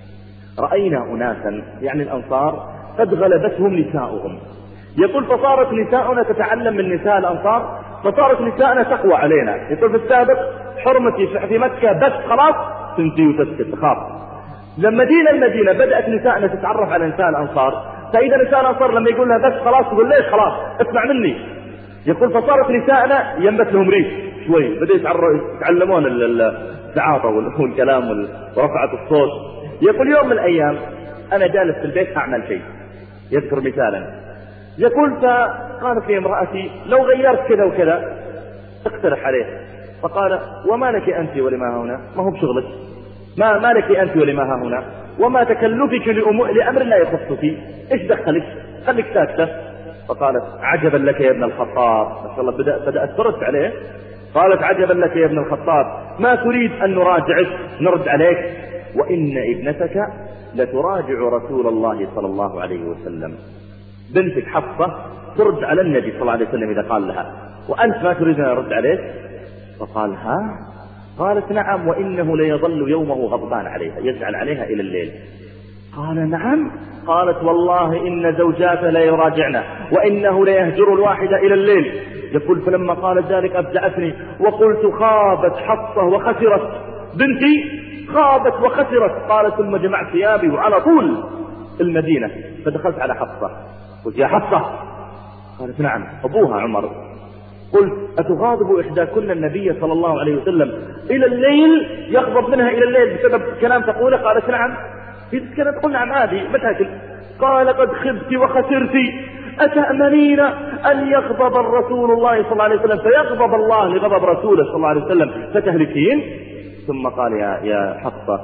B: رأينا أناسا يعني الأنصار قد غلبتهم نساؤهم. يقول فصارت نساؤنا تتعلم من نساء الأنصار، فصارت نساءنا تقوى علينا. يقول في السابق حرمتي في مكة بس خلاص تنتي وتسكت تخاف. لما جينا المدينة بدأت نساءنا تتعرف على نساء الأنصار، فإذا نساء الأنصار لما يقول لها بس خلاص تقول ليش خلاص اسمع مني.
E: يقول فصارت نسائنا ينبت لهم ريش شوي، بدأوا يتعلمون التعاطى والكلام ورفعة الصوت. يقول يوم من الأيام أنا جالس في البيت أعمل شيء، يذكر مثالا، يقول فقالت لي امرأتي لو غيرت كذا وكذا اقترح عليه، فقال وما لك أنت ولما هنا، ما هو بشغلك، ما, ما لك أنت ولما هنا، وما تكلفك لأمر لا يخصك، إيش دخلك، خليك ساكتة. فقالت عجبا لك يا ابن الخطاب، ما شاء الله بدأ بدأت ترد عليه. قالت عجبا لك يا ابن الخطاب، ما تريد أن نراجعك؟ نرد عليك وإن ابنتك لتراجع رسول الله صلى الله عليه وسلم. بنتك حفصة ترد على النبي صلى الله عليه وسلم إذا قال لها، وأنت ما تريد أن أرد عليك؟ فقال ها؟ قالت نعم، وإنه ليظل يومه غضبان عليها، يزعل عليها إلى الليل. قال نعم. قالت والله إن زوجاته لا يراجعنا وإنه ليهجر الواحدة إلى الليل. يقول فلما قالت ذلك أبدأتني وقلت خابت حفصة وخسرت بنتي، خابت وخسرت. قالت ثم جمعت ثيابي وعلى طول المدينة فدخلت على حفصة قلت يا حفصة. قالت نعم. أبوها عمر. قلت أتغاضب إحداكن النبي صلى الله عليه وسلم إلى الليل، يغضب منها إلى الليل بسبب كلام تقوله؟ قالت نعم. إذا كانت تقول نعم عادي متى. قال قد خبت وخسرت، أتأمنين أن يغضب الرسول الله صلى الله عليه وسلم فيغضب الله لغضب رسوله صلى الله عليه وسلم فتهلكين؟ ثم قال يا يا حفصة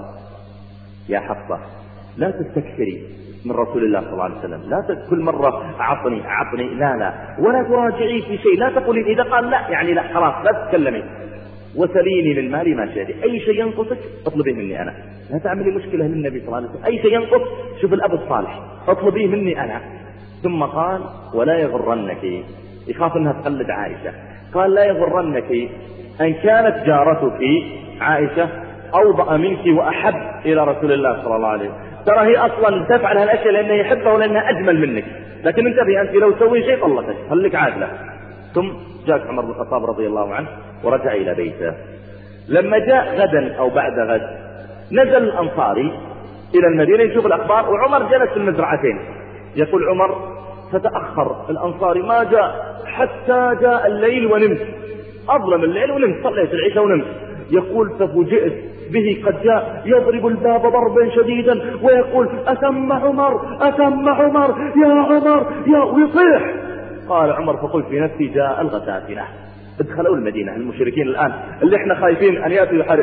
E: يا حفصة لا تستكثري من رسول الله صلى الله عليه وسلم، لا كل مرة عطني عطني، لا لا، ولا تراجعي في شيء، لا تقولين إذا قال لا يعني لا خلاص لا تتكلمي، وسليني من مالي ما شئتي، أي شيء ينقصك اطلبيه مني أنا، لا تعملي مشكلة للنبي صلى الله عليه وسلم، أي شيء ينقص شوف الأب الصالح اطلبيه مني أنا. ثم قال ولا يغرنك، يخاف أنها تقلد عائشة، قال لا يغرنك أن كانت جارتك عائشة أوضأ منك وأحب إلى رسول الله صلى الله عليه وسلم، ترى هي أصلا تفعل هالأشياء لأنها يحبها ولأنها أجمل منك، لكن انتبه أنت لو تسوي شيء طلقك خليك عادلة. ثم جاء عمر بن الخطاب رضي الله عنه ورجع إلى بيته. لما جاء غدا أو بعد غد نزل الأنصاري إلى المدينة يشوف الأخبار، وعمر جلس في المزرعتين. يقول عمر فتأخر الأنصاري ما جاء حتى جاء الليل ونمت، أظلم الليل ونمت، صليت العشاء ونمت. يقول ففوجئت به قد جاء يضرب الباب ضربا شديدا ويقول أتم عمر أتم عمر يا عمر يا، ويصيح. قال عمر فقلت في نفسي جاء الغساسنة، ادخلوا المدينة المشركين الآن اللي احنا خايفين أن يأتوا يحارب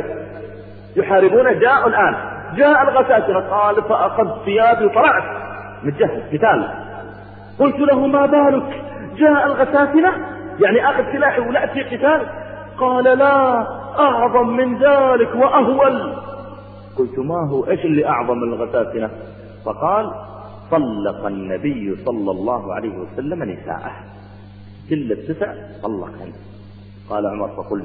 E: يحاربون جاءوا الآن، جاء الغساسنة. قال فأخذت ثيابي وطلعت متجهز قتال. قلت له ما بالك جاء الغساسنة، يعني أخذ سلاحي ولأت في قتال؟ قال لا أعظم من ذلك وأهول. قلت ما هو إيش اللي أعظم من الغساسنة؟ فقال طلق النبي صلى الله عليه وسلم نساءه، كل التسع طلقهن. قال عمر فقلت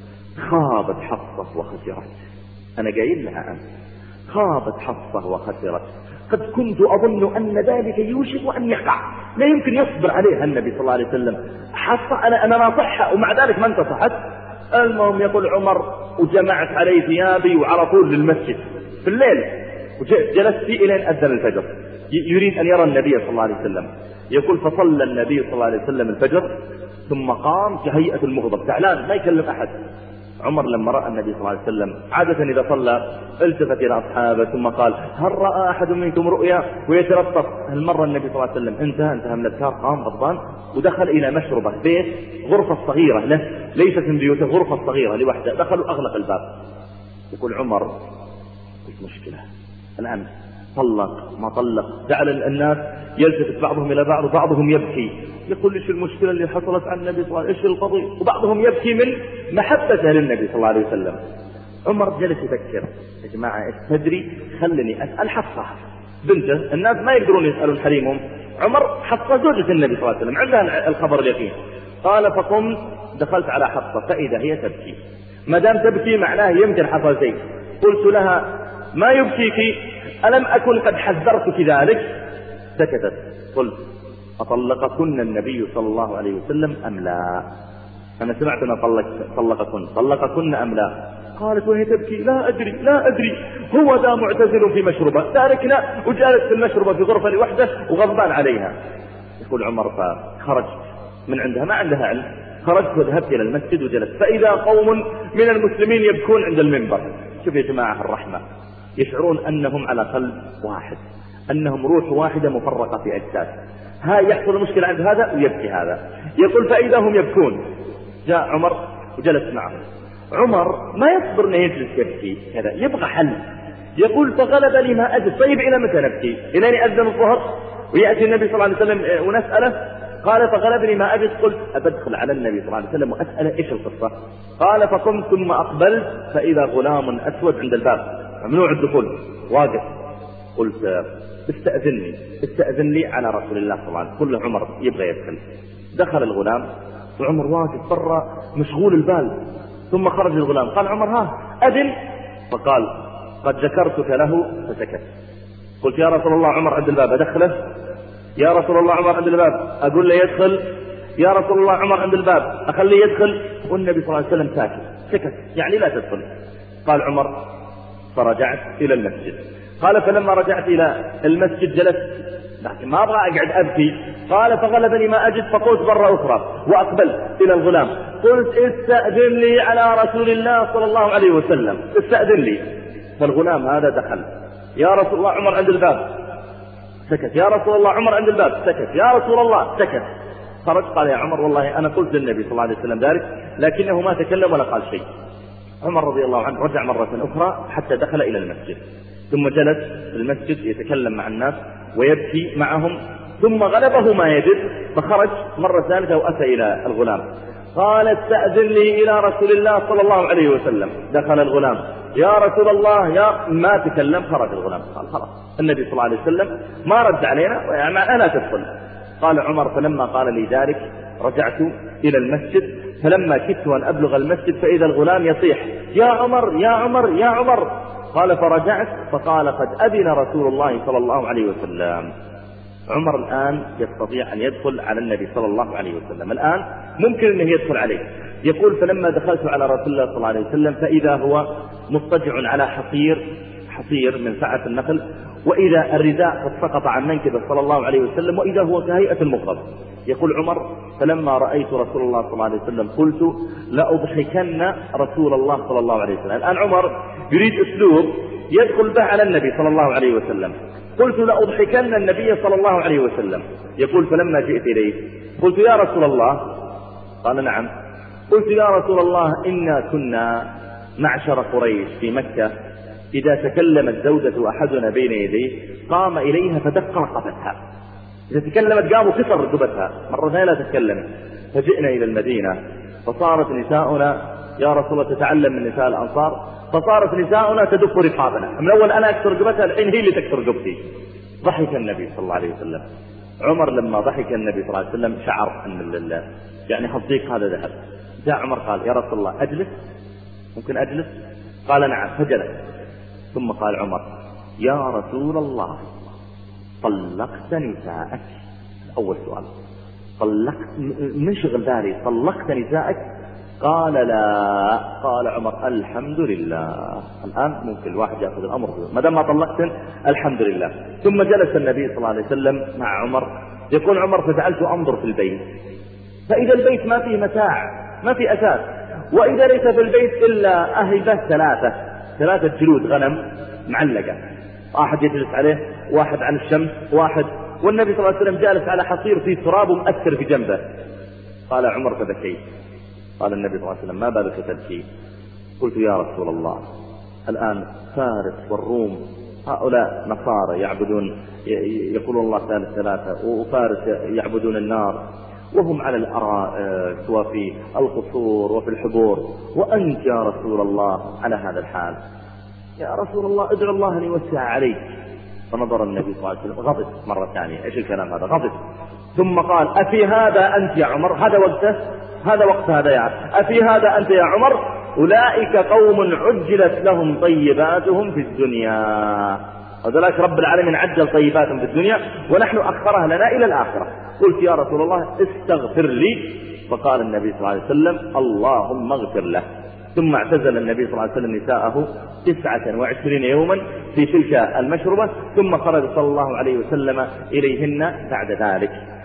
E: خابت حفصة وخسرت، أنا قايل لها أنت خابت حفصة وخسرت، قد كنت أظن أن ذلك يوشك أن يقع، لا يمكن يصبر عليها النبي صلى الله عليه وسلم. حفصة أنا أنا ناصحها ومع ذلك ما انتصحت. المهم يقول عمر وجمعت علي ثيابي وعلى طول للمسجد في الليل، وجلست فيه إلى أن أذن الفجر يريد أن يرى النبي صلى الله عليه وسلم. يقول فصلى النبي صلى الله عليه وسلم الفجر ثم قام كهيئة المغضب زعلان ما يكلم أحد. عمر لما رأى النبي صلى الله عليه وسلم عادة إذا صلى التفت إلى أصحابه ثم قال هل رأى أحد منكم رؤيا ويترطف. هالمرة النبي صلى الله عليه وسلم انتهى انتهى من الأذكار، قام غضبان ودخل إلى مشربة بيت غرفة صغيرة له ليست من بيوته، غرفة صغيرة لوحده، دخل وأغلق الباب. يقول عمر قلت مشكلة الآن، طلق ما طلق، جعل الناس يلتفت بعضهم إلى بعض وبعضهم يبكي، يقول إيش المشكلة اللي حصلت عن النبي صلى الله عليه وسلم، إيش القضية، وبعضهم يبكي من محبته للنبي صلى الله عليه وسلم. عمر جلس يفكر يا جماعة إيش تدري، خلني أسأل حفصة بنته، الناس ما يقدرون يسألون حريمهم، عمر حفصة زوجة النبي صلى الله عليه وسلم عندها الخبر اليقين. قال فقمت دخلت على حفصة فإذا هي تبكي، ما دام تبكي معناه يمكن حصل شيء. قلت لها ما يبكيك، ألم أكن قد حذرتك ذلك؟ سكتت. قلت أطلقكن النبي صلى الله عليه وسلم أم لا؟ أنا سمعت أن طلقكن طلقكن أم لا؟ قالت وهي تبكي لا أدري لا أدري، هو ذا معتزل في مشربة، تاركنا وجالس في المشربة في غرفة لوحده وغضبان عليها. يقول عمر فخرجت من عندها ما عندها علم. خرجت وذهبت إلى المسجد وجلست، فإذا قوم من المسلمين يبكون عند المنبر. شوف يا جماعة الرحمة، يشعرون أنهم على قلب واحد، أنهم روح واحدة مفرقة في أجساد. ها يحصل مشكلة عند هذا ويبكي هذا. يقول فإذا هم يبكون، جاء عمر وجلس معهم. عمر ما يصبر أن يجلس يبكي كذا، يبغى حل. يقول فغلب لي ما أجد. طيب إلى متى نبكي؟ إلى أن يأذن الظهر ويأتي النبي صلى الله عليه وسلم ونسأله؟ قال فغلبني ما أجد. قلت أبدخل على النبي صلى الله عليه وسلم وأسأله إيش القصة؟ قال فقمت ثم أقبلت فإذا غلام أسود عند الباب ممنوع الدخول واقف. قلت استأذني استأذن لي على رسول الله صلى الله عليه وسلم. كل عمر يبغى يدخل. دخل الغلام وعمر واقف برا مشغول البال. ثم خرج الغلام قال عمر ها أذن. فقال قد ذكرتك له فسكت. قلت يا رسول الله عمر عند الباب أدخله؟ يا رسول الله عمر عند الباب أقول له يدخل؟ يا رسول الله عمر عند الباب أخليه يدخل؟ والنبي صلى الله عليه وسلم ساكت سكت يعني لا تدخل. قال عمر فرجعت إلى المسجد. قال فلما رجعت إلى المسجد جلست لكن ما أبغى أقعد أبكي. قال فغلبني ما أجد فقلت مرة أخرى وأقبلت إلى الغلام قلت استأذن لي على رسول الله صلى الله عليه وسلم استأذن لي. فالغلام هذا دخل يا رسول الله عمر عند الباب سكت. يا رسول الله عمر عند الباب سكت. يا رسول الله سكت. خرج قال يا عمر والله أنا قلت للنبي صلى الله عليه وسلم ذلك لكنه ما تكلم ولا قال شيء. عمر رضي الله عنه رجع مرة أخرى حتى دخل إلى المسجد ثم جلس في المسجد يتكلم مع الناس ويبكي معهم. ثم غلبه ما يجد فخرج مرة ثالثة وأتى إلى الغلام قال استأذن لي إلى رسول الله صلى الله عليه وسلم. دخل الغلام يا رسول الله يا ما تكلم. خرج الغلام قال خلاص النبي صلى الله عليه وسلم ما رد علينا يعني أنا تدخل. قال عمر فلما قال لي ذلك رجعت إلى المسجد فلما كدت أن أبلغ المسجد فإذا الغلام يصيح يا عمر يا عمر يا عمر. قال فرجعت فقال قد أذن رسول الله صلى الله عليه وسلم. عمر الآن يستطيع أن يدخل على النبي صلى الله عليه وسلم. الآن ممكن أنه يدخل عليه. يقول فلما دخلت على رسول الله صلى الله عليه وسلم فإذا هو مضطجع على حصير حصير من سعة النخل وإذا الرداء قد سقط عن منكبه صلى الله عليه وسلم وإذا هو كهيئة المغرب. يقول عمر فلما رأيت رسول الله صلى الله عليه وسلم قلت لأضحكن رسول الله صلى الله عليه وسلم. الآن عمر يريد أسلوب يدخل به على النبي صلى الله عليه وسلم. قلت لأضحكن النبي صلى الله عليه وسلم. يقول فلما جئت إليه قلت يا رسول الله قال نعم. قلت يا رسول الله إنا كنا معشر قريش في مكة إذا تكلمت زوجة أحدنا بين يديه قام إليها فدق رقبتها. إذا تكلمت قاموا كسر رقبتها مرة ثانية لا تتكلم. فجئنا إلى المدينة فصارت نساؤنا يا رسول الله تتعلم من نساء الأنصار فصارت نساؤنا تدق رقابنا. من أول أنا أكسر رقبتها الحين هي اللي تكسر رقبتي. ضحك النبي صلى الله عليه وسلم. عمر لما ضحك النبي صلى الله عليه وسلم شعر أن الله يعني هالضيق هذا ذهب. جاء عمر قال يا رسول الله أجلس ممكن أجلس؟ قال نعم فجلس. ثم قال عمر يا رسول الله طلقت نساءك؟ أول سؤال طلقت من شغل بالي طلقت نساءك؟ قال لا. قال عمر الحمد لله الآن ممكن الواحد يأخذ الأمر ما دام ما طلقتن الحمد لله. ثم جلس النبي صلى الله عليه وسلم مع عمر. يقول عمر فجعلت أنظر في البيت فإذا البيت ما فيه متاع ما فيه أساس وإذا ليس في البيت إلا أهبة ثلاثة ثلاثة جلود غنم معلقة واحد يجلس عليه واحد على الشمس واحد والنبي صلى الله عليه وسلم جالس على حصير فيه تراب ومؤثر في جنبه. قال عمر فبكيت. قال النبي صلى الله عليه وسلم ما بالك تبكي؟ قلت يا رسول الله الآن فارس والروم هؤلاء نصارى يعبدون يقولون الله ثالث ثلاثة وفارس يعبدون النار وهم على الأرائك وفي القصور وفي الحبور وأنت يا رسول الله على هذا الحال. يا رسول الله ادعو الله أن يوسع عليك. فنظر النبي صلى الله عليه وسلم غضب مرة ثانية. ايش الكلام هذا؟ غضب. ثم قال أفي هذا أنت يا عمر؟ هذا وقته هذا وقت هذا يا عمر. أفي هذا أنت يا عمر؟ أولئك قوم عجلت لهم طيباتهم في الدنيا. وذلك رب العالمين عجل طيباتهم في الدنيا ونحن أخرها لنا إلى الآخرة. قلت يا رسول الله استغفر لي. فقال النبي صلى الله عليه وسلم اللهم اغفر له. ثم اعتزل النبي صلى الله عليه وسلم نساءه تسعة وعشرين يوما في تلك المشربة ثم خرج صلى الله عليه وسلم إليهن بعد ذلك.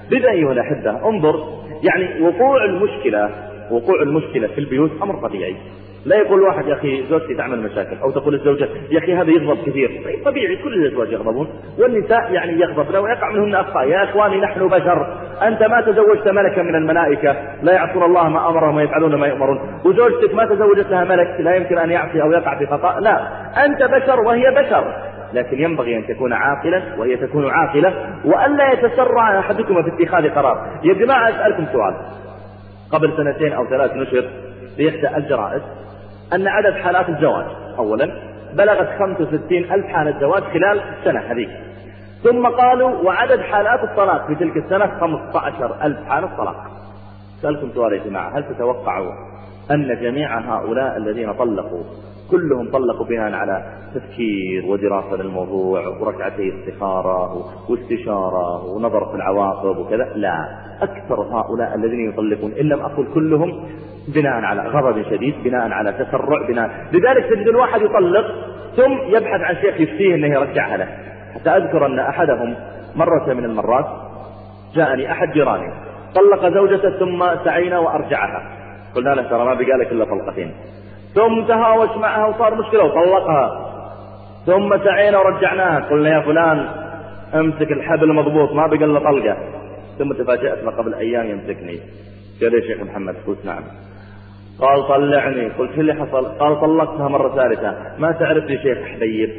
E: لذا أيها الأحبة انظر، يعني وقوع المشكلة وقوع المشكلة في البيوت أمر طبيعي. لا يقول واحد يا أخي زوجتي تعمل مشاكل، أو تقول الزوجة يا أخي هذا يغضب كثير. طبيعي كل الأزواج يغضبون، والنساء يعني يغضبن ويقع منهن أخطاء. يا إخواني نحن بشر، أنت ما تزوجت ملكا من الملائكة لا يعصون الله ما أمرهم ويفعلون ما يؤمرون، وزوجتك ما تزوجت لها ملك لا يمكن أن يعصي أو يقع في خطأ. لا، أنت بشر وهي بشر، لكن ينبغي أن تكون عاقلا وهي تكون عاقلة، وألا يتسرع أحدكم في اتخاذ قرار. يا جماعة أسألكم سؤال، قبل سنتين أو ثلاث نشر في إحدى الجرائد أن عدد حالات الزواج أولا بلغت خمسة وستين ألف حالة زواج خلال سنة هذه، ثم قالوا وعدد حالات الطلاق في تلك السنة خمسة عشر ألف حالة طلاق. سألكم سؤال يا جماعة، هل تتوقعوا أن جميع هؤلاء الذين طلقوا كلهم طلقوا بناء على تفكير ودراسة للموضوع وركعتي استخارة واستشارة ونظر في العواقب وكذا؟ لا، أكثر هؤلاء الذين يطلقون إن لم أقل كلهم بناء على غضب شديد، بناء على تسرع، بناء لذلك تجد الواحد يطلق ثم يبحث عن شيخ يفتيه أنه يرجعها له. حتى أذكر أن أحدهم مرة من المرات جاءني أحد جيراني طلق زوجته ثم سعينا وأرجعها، قلنا له ترى ما بقى لك إلا طلقتين، ثم تهاوش معها وصار مشكلة وطلقها، ثم سعينا ورجعناها، قلنا يا فلان امسك الحبل مضبوط ما بقى إلا طلقة، ثم تفاجأت قبل أيام يمسكني قال يا شيخ محمد، قلت نعم، قال طلعني، قلت شو اللي حصل؟ قال طلقتها مرة ثالثة. ما تعرف لي شيخ حبيب؟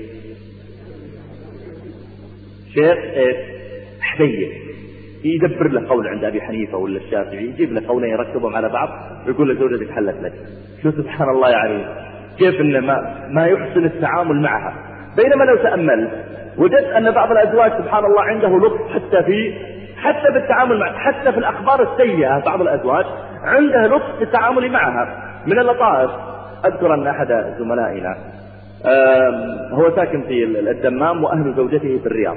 E: شيخ ايش؟ حبيب، يدبر له قول عند أبي حنيفة ولا الشافعي، يجيب له قولين يركبهم على بعض ويقول له زوجتك حلت لك. شو سبحان الله، يعني كيف إنه ما, ما يحسن التعامل معها. بينما لو تأمل وجدت أن بعض الأزواج سبحان الله عنده لطف حتى في حتى بالتعامل معها، حتى في الأخبار السيئة بعض الأزواج عنده لطف في التعامل معها. من اللطائف أذكر أن أحد زملائنا هو ساكن في الدمام وأهل زوجته في الرياض،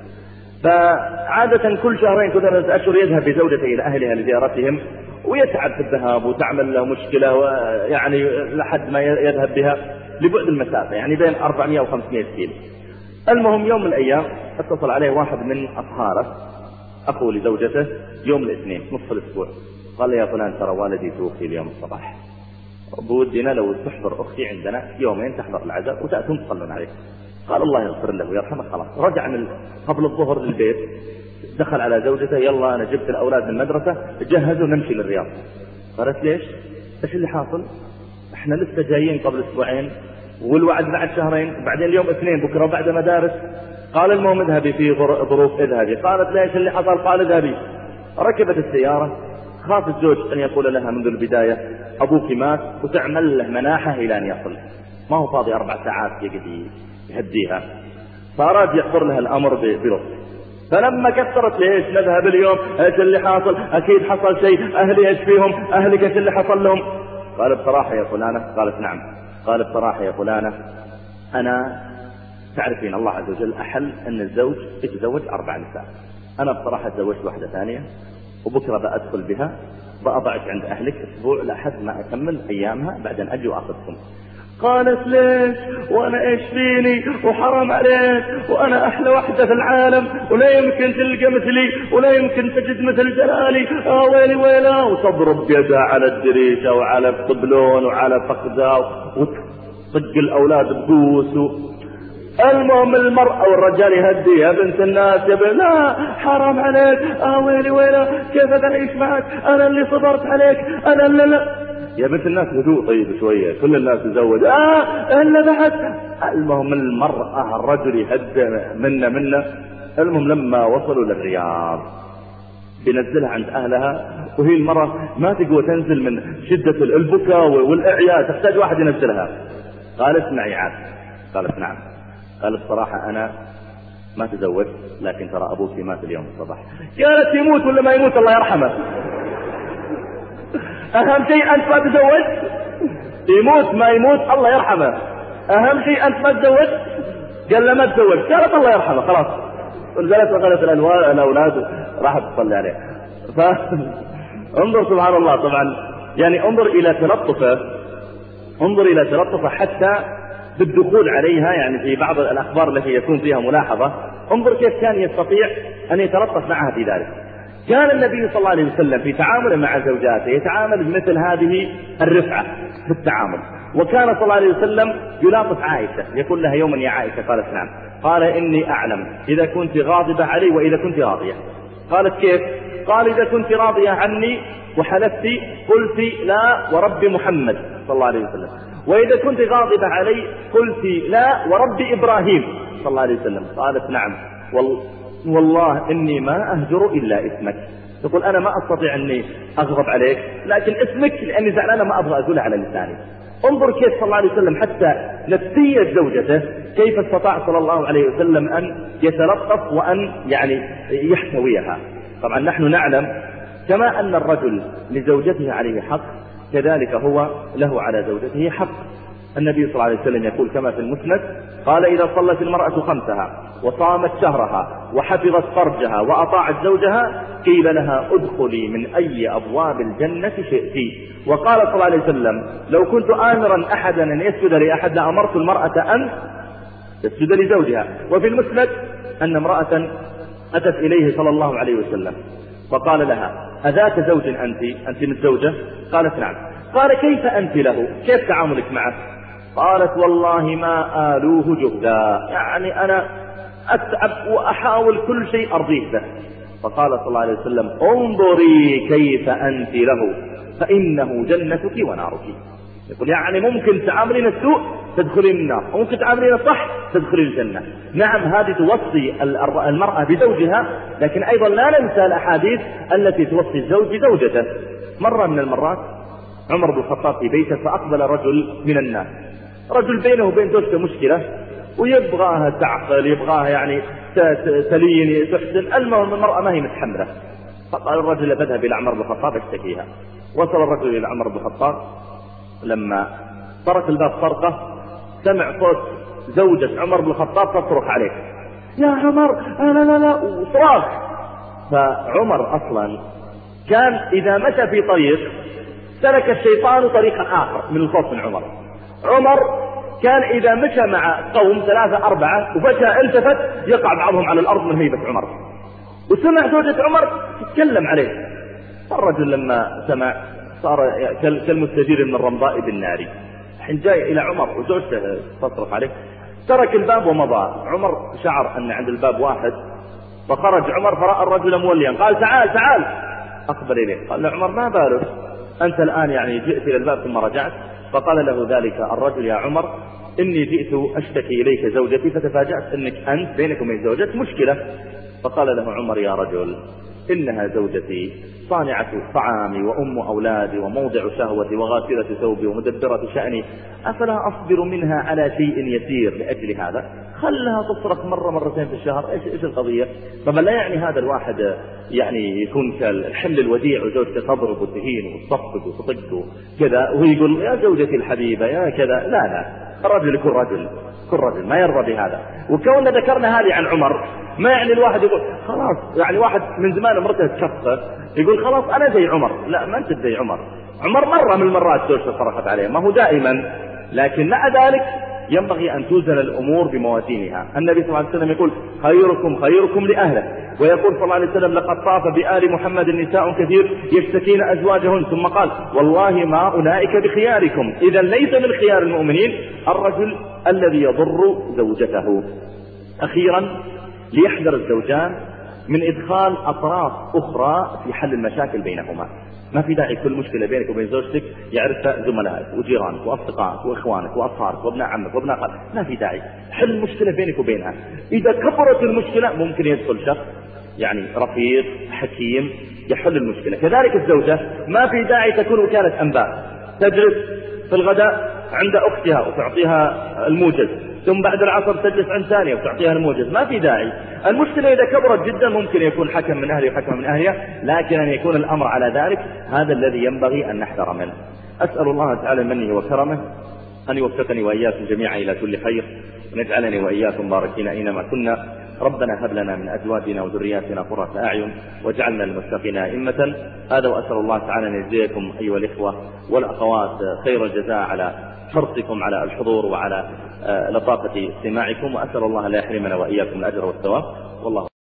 E: فعادة كل شهرين كل ثلاثة أشهر يذهب بزوجته إلى أهلها لزيارتهم، ويتعب في الذهاب وتعمل له مشكلة، ويعني لحد ما يذهب بها لبعد المسافة يعني بين أربعمائة وخمسمائة كيلو. المهم يوم من الأيام اتصل عليه واحد من أصهاره أخو لزوجته يوم الاثنين نصف الأسبوع، قال لي يا فلان ترى والدي توفي اليوم الصباح، بودنا لو تحضر أختي عندنا يومين تحضر العزاء وتأتون تصلون عليه. قال الله يغفر له ويرحمه. خلاص رجع من قبل الظهر للبيت، دخل على زوجته يلا أنا جبت الأولاد من المدرسة جهزوا نمشي للرياض. قالت ليش؟ إيش اللي حاصل؟ إحنا لسه جايين قبل أسبوعين والوعد بعد شهرين، بعدين اليوم اثنين بكرة بعد مدارس. قال المهم اذهبي في ظروف اذهبي. قالت ليش اللي حصل؟ قال اذهبي. ركبت السيارة، خاف الزوج أن يقول لها منذ البداية أبوك مات وتعمل له مناحة إلى أن يصل، ما هو فاضي أربع ساعات يقضي يهديها، فأراد يحضر لها الأمر بلطف. فلما كثرت ليش نذهب اليوم؟ ايش اللي حاصل؟ أكيد حصل شيء، أهلي ايش فيهم؟ أهلك ايش اللي حصل لهم؟ قال بصراحة يا فلانة. قالت نعم. قال بصراحة يا فلانة أنا تعرفين الله عز وجل أحل أن الزوج يتزوج أربع نساء، أنا بصراحة تزوجت واحدة ثانية وبكرة بأدخل بها بأضعك عند أهلك أسبوع لحد ما أكمل أيامها بعدين أجي وأخذكم. قالت ليش وأنا إيش فيني وحرام عليك وأنا أحلى واحدة في العالم ولا يمكن تلقى مثلي ولا يمكن تجد مثل جلالي، آه ويلي ويلا، وتضرب يدها على الدريشة وعلى الطبلون وعلى فخذها وتطق الأولاد بقوس. المهم المرأة والرجال يهدي يا بنت الناس يا بنت، لا حرام عليك، آه ويلي ويلا كيف أعيش معك، أنا اللي صبرت عليك، أنا اللي لا. يا بنت الناس هدوء طيب شوية، كل الناس تزوج آه إلا بعد. المهم المرأة الرجل يهدى منا منا. المهم لما وصلوا للرياض بنزلها عند أهلها، وهي المرأة ما تقوى تنزل من شدة البكاء والإعياء، تحتاج واحد ينزلها. قالت معي عاد. قالت نعم. قالت صراحة أنا ما تزوجت لكن ترى أبوك مات اليوم الصباح. قالت يموت ولا ما يموت الله يرحمه، أهم شيء أنت ما تزوجت، يموت ما يموت الله يرحمه، أهم شيء أنت ما تزوجت. قال لا ما تزوجت. قالت الله يرحمه. خلاص ونزلت وقالت الأولاد راحت تصلي عليه. فانظر سبحان الله. طبعا يعني انظر إلى تلطفه، انظر إلى تلطفه حتى بالدخول عليها، يعني في بعض الأخبار التي يكون فيها ملاحظة انظر كيف كان يستطيع أن يتلطف معها في ذلك. كان النبي صلى الله عليه وسلم في تعامله مع زوجاته يتعامل بمثل هذه الرفعة في التعامل. وكان صلى الله عليه وسلم يلاطف عائشة، يقول لها يوما يا عائشة، قالت نعم، قال إني أعلم إذا كنت غاضبة علي وإذا كنت راضية. قالت كيف؟ قال إذا كنت راضية عني وحلفت قلت لا ورب محمد صلى الله عليه وسلم، وإذا كنت غاضبة علي قلت لا ورب إبراهيم صلى الله عليه وسلم. قالت نعم والله إني ما أهجر إلا اسمك. تقول أنا ما أستطيع أني أغضب عليك لكن اسمك لأني زعلانة ما أبغى أقولها على لساني. انظر كيف صلى الله عليه وسلم حتى نفسية زوجته كيف استطاع صلى الله عليه وسلم أن يتلطف وأن يعني يحتويها. طبعا نحن نعلم كما أن الرجل لزوجته عليه حق كذلك هو له على زوجته حق. النبي صلى الله عليه وسلم يقول كما في المسند قال إذا صلت المرأة خمسها وصامت شهرها وحفظت فرجها وأطاعت زوجها قيل لها ادخلي من أي أبواب الجنة شئت. وقال صلى الله عليه وسلم لو كنت آمرا أحدا أن يسجد لأحد لأمرت المرأة أن تسجد لزوجها. وفي المسند أن امرأة أتت إليه صلى الله عليه وسلم فقال لها أذات زوج أنت أنت متزوجة؟ قالت نعم. قال كيف أنت له؟ كيف تعاملك معه؟ قالت والله ما آلوه جهدا، يعني أنا أتعب وأحاول كل شيء أرضيه به. فقال صلى الله عليه وسلم انظري كيف أنت له فإنه جنتك ونارك. يقول يعني ممكن تعاملين السوء تدخلين النار وممكن تعاملين الصح تدخلين الجنة. نعم هذه توصي المرأة بزوجها، لكن أيضا لا ننسى الأحاديث التي توصي الزوج بزوجته. مرة من المرات عمر بن الخطاب في بيته فأقبل رجل من الناس، رجل بينه وبين زوجته مشكلة ويبغاها تعقل يبغاها يعني تلين تحسن، المهم المرأة ما هي متحملة. فقال الرجل بذهب إلى عمر بن الخطاب اشتكيها. وصل الرجل إلى عمر بن الخطاب لما طرق الباب طرقة سمع صوت زوجة عمر بن الخطاب تصرخ عليه يا عمر لا لا لا وصراخ. فعمر أصلا كان إذا مشى في طريق سلك الشيطان طريقا آخر من الخوف من عمر. عمر كان إذا مشى مع قوم ثلاثة أربعة وفجأة التفت يقع بعضهم على الأرض من هيبة عمر، وسمع زوجة عمر تتكلم عليه. الرجل لما سمع صار كالمستجير من الرمضاء بالنار. حين جاء إلى عمر وزوجته تصرخ عليه ترك الباب ومضى. عمر شعر أن عند الباب واحد فخرج عمر فرأى الرجل موليا قال تعال تعال. أقبل إليه قال له عمر ما بالك أنت الآن يعني جئت إلى الباب ثم رجعت؟ فقال له ذلك الرجل يا عمر إني جئت أشتكي إليك زوجتي فتفاجأت أنك أنت بينك وبين زوجتك مشكلة. فقال له عمر يا رجل إنها زوجتي صانعة طعامي وأم أولادي وموضع شهوتي وغاسلة ثوبي ومدبرة شأني، أفلا أصبر منها على شيء يسير لأجل هذا؟ خلها تصرخ مرة مرتين في الشهر، إيش إيش القضية؟ طبعا لا يعني هذا الواحد يعني يكون كالحمل الوديع وزوجته تضرب وتهين وتصفق وتطق كذا وهو يقول يا زوجتي الحبيبة يا كذا. لا لا، الرجل يكون رجل، كل رجل ما يرضى بهذا. وكون ذكرنا هذه عن عمر ما يعني الواحد يقول خلاص يعني واحد من زمان مرته تكفى يقول خلاص أنا زي عمر. لا، ما أنت زي عمر. عمر مرة من المرات زوجته صرخت عليه، ما هو دائما، لكن مع ذلك ينبغي أن توزن الأمور بموازينها. النبي صلى الله عليه وسلم يقول خيركم خيركم لأهله، ويقول صلى الله عليه وسلم لقد طاف بآل محمد نساء كثير يشتكين أزواجهن، ثم قال والله ما أولئك بخياركم. إذا ليس من خيار المؤمنين الرجل الذي يضر زوجته. أخيرا ليحذر الزوجان من إدخال أطراف أخرى في حل المشاكل بينهما. ما في داعي كل مشكلة بينك وبين زوجتك يعرفها زملائك وجيرانك وأصدقائك وإخوانك وأصهارك وابن عمك وابن خالك، ما في داعي. حل المشكلة بينك وبينها. إذا كبرت المشكلة ممكن يدخل شخص يعني رفيق حكيم يحل المشكلة. كذلك الزوجة ما في داعي تكون وكالة أنباء، تجلس في الغداء عند أختها وتعطيها الموجز، ثم بعد العصر تجلس عند ثانية وتعطيها الموجز. ما في داعي. المشكلة إذا كبرت جدا ممكن يكون حكم من أهله وحكم من أهلها، لكن أن يكون الأمر على ذلك هذا الذي ينبغي أن نحذر منه. أسأل الله تعالى منه وكرمه أن يوفقني وإياكم جميعا إلى كل خير، ونجعلني وإياكم باركين أينما كنا. ربنا هب لنا من أزواجنا وذرياتنا قرة أعين واجعلنا للمتقين أئمة. هذا، وأسأل الله تعالى أن يجزيكم أيها الإخوة والأخوات خير الجزاء على حرصكم على الحضور وعلى لطافة استماعكم، وأسأل الله لا يحرمنا وإياكم الأجر والثواب. والله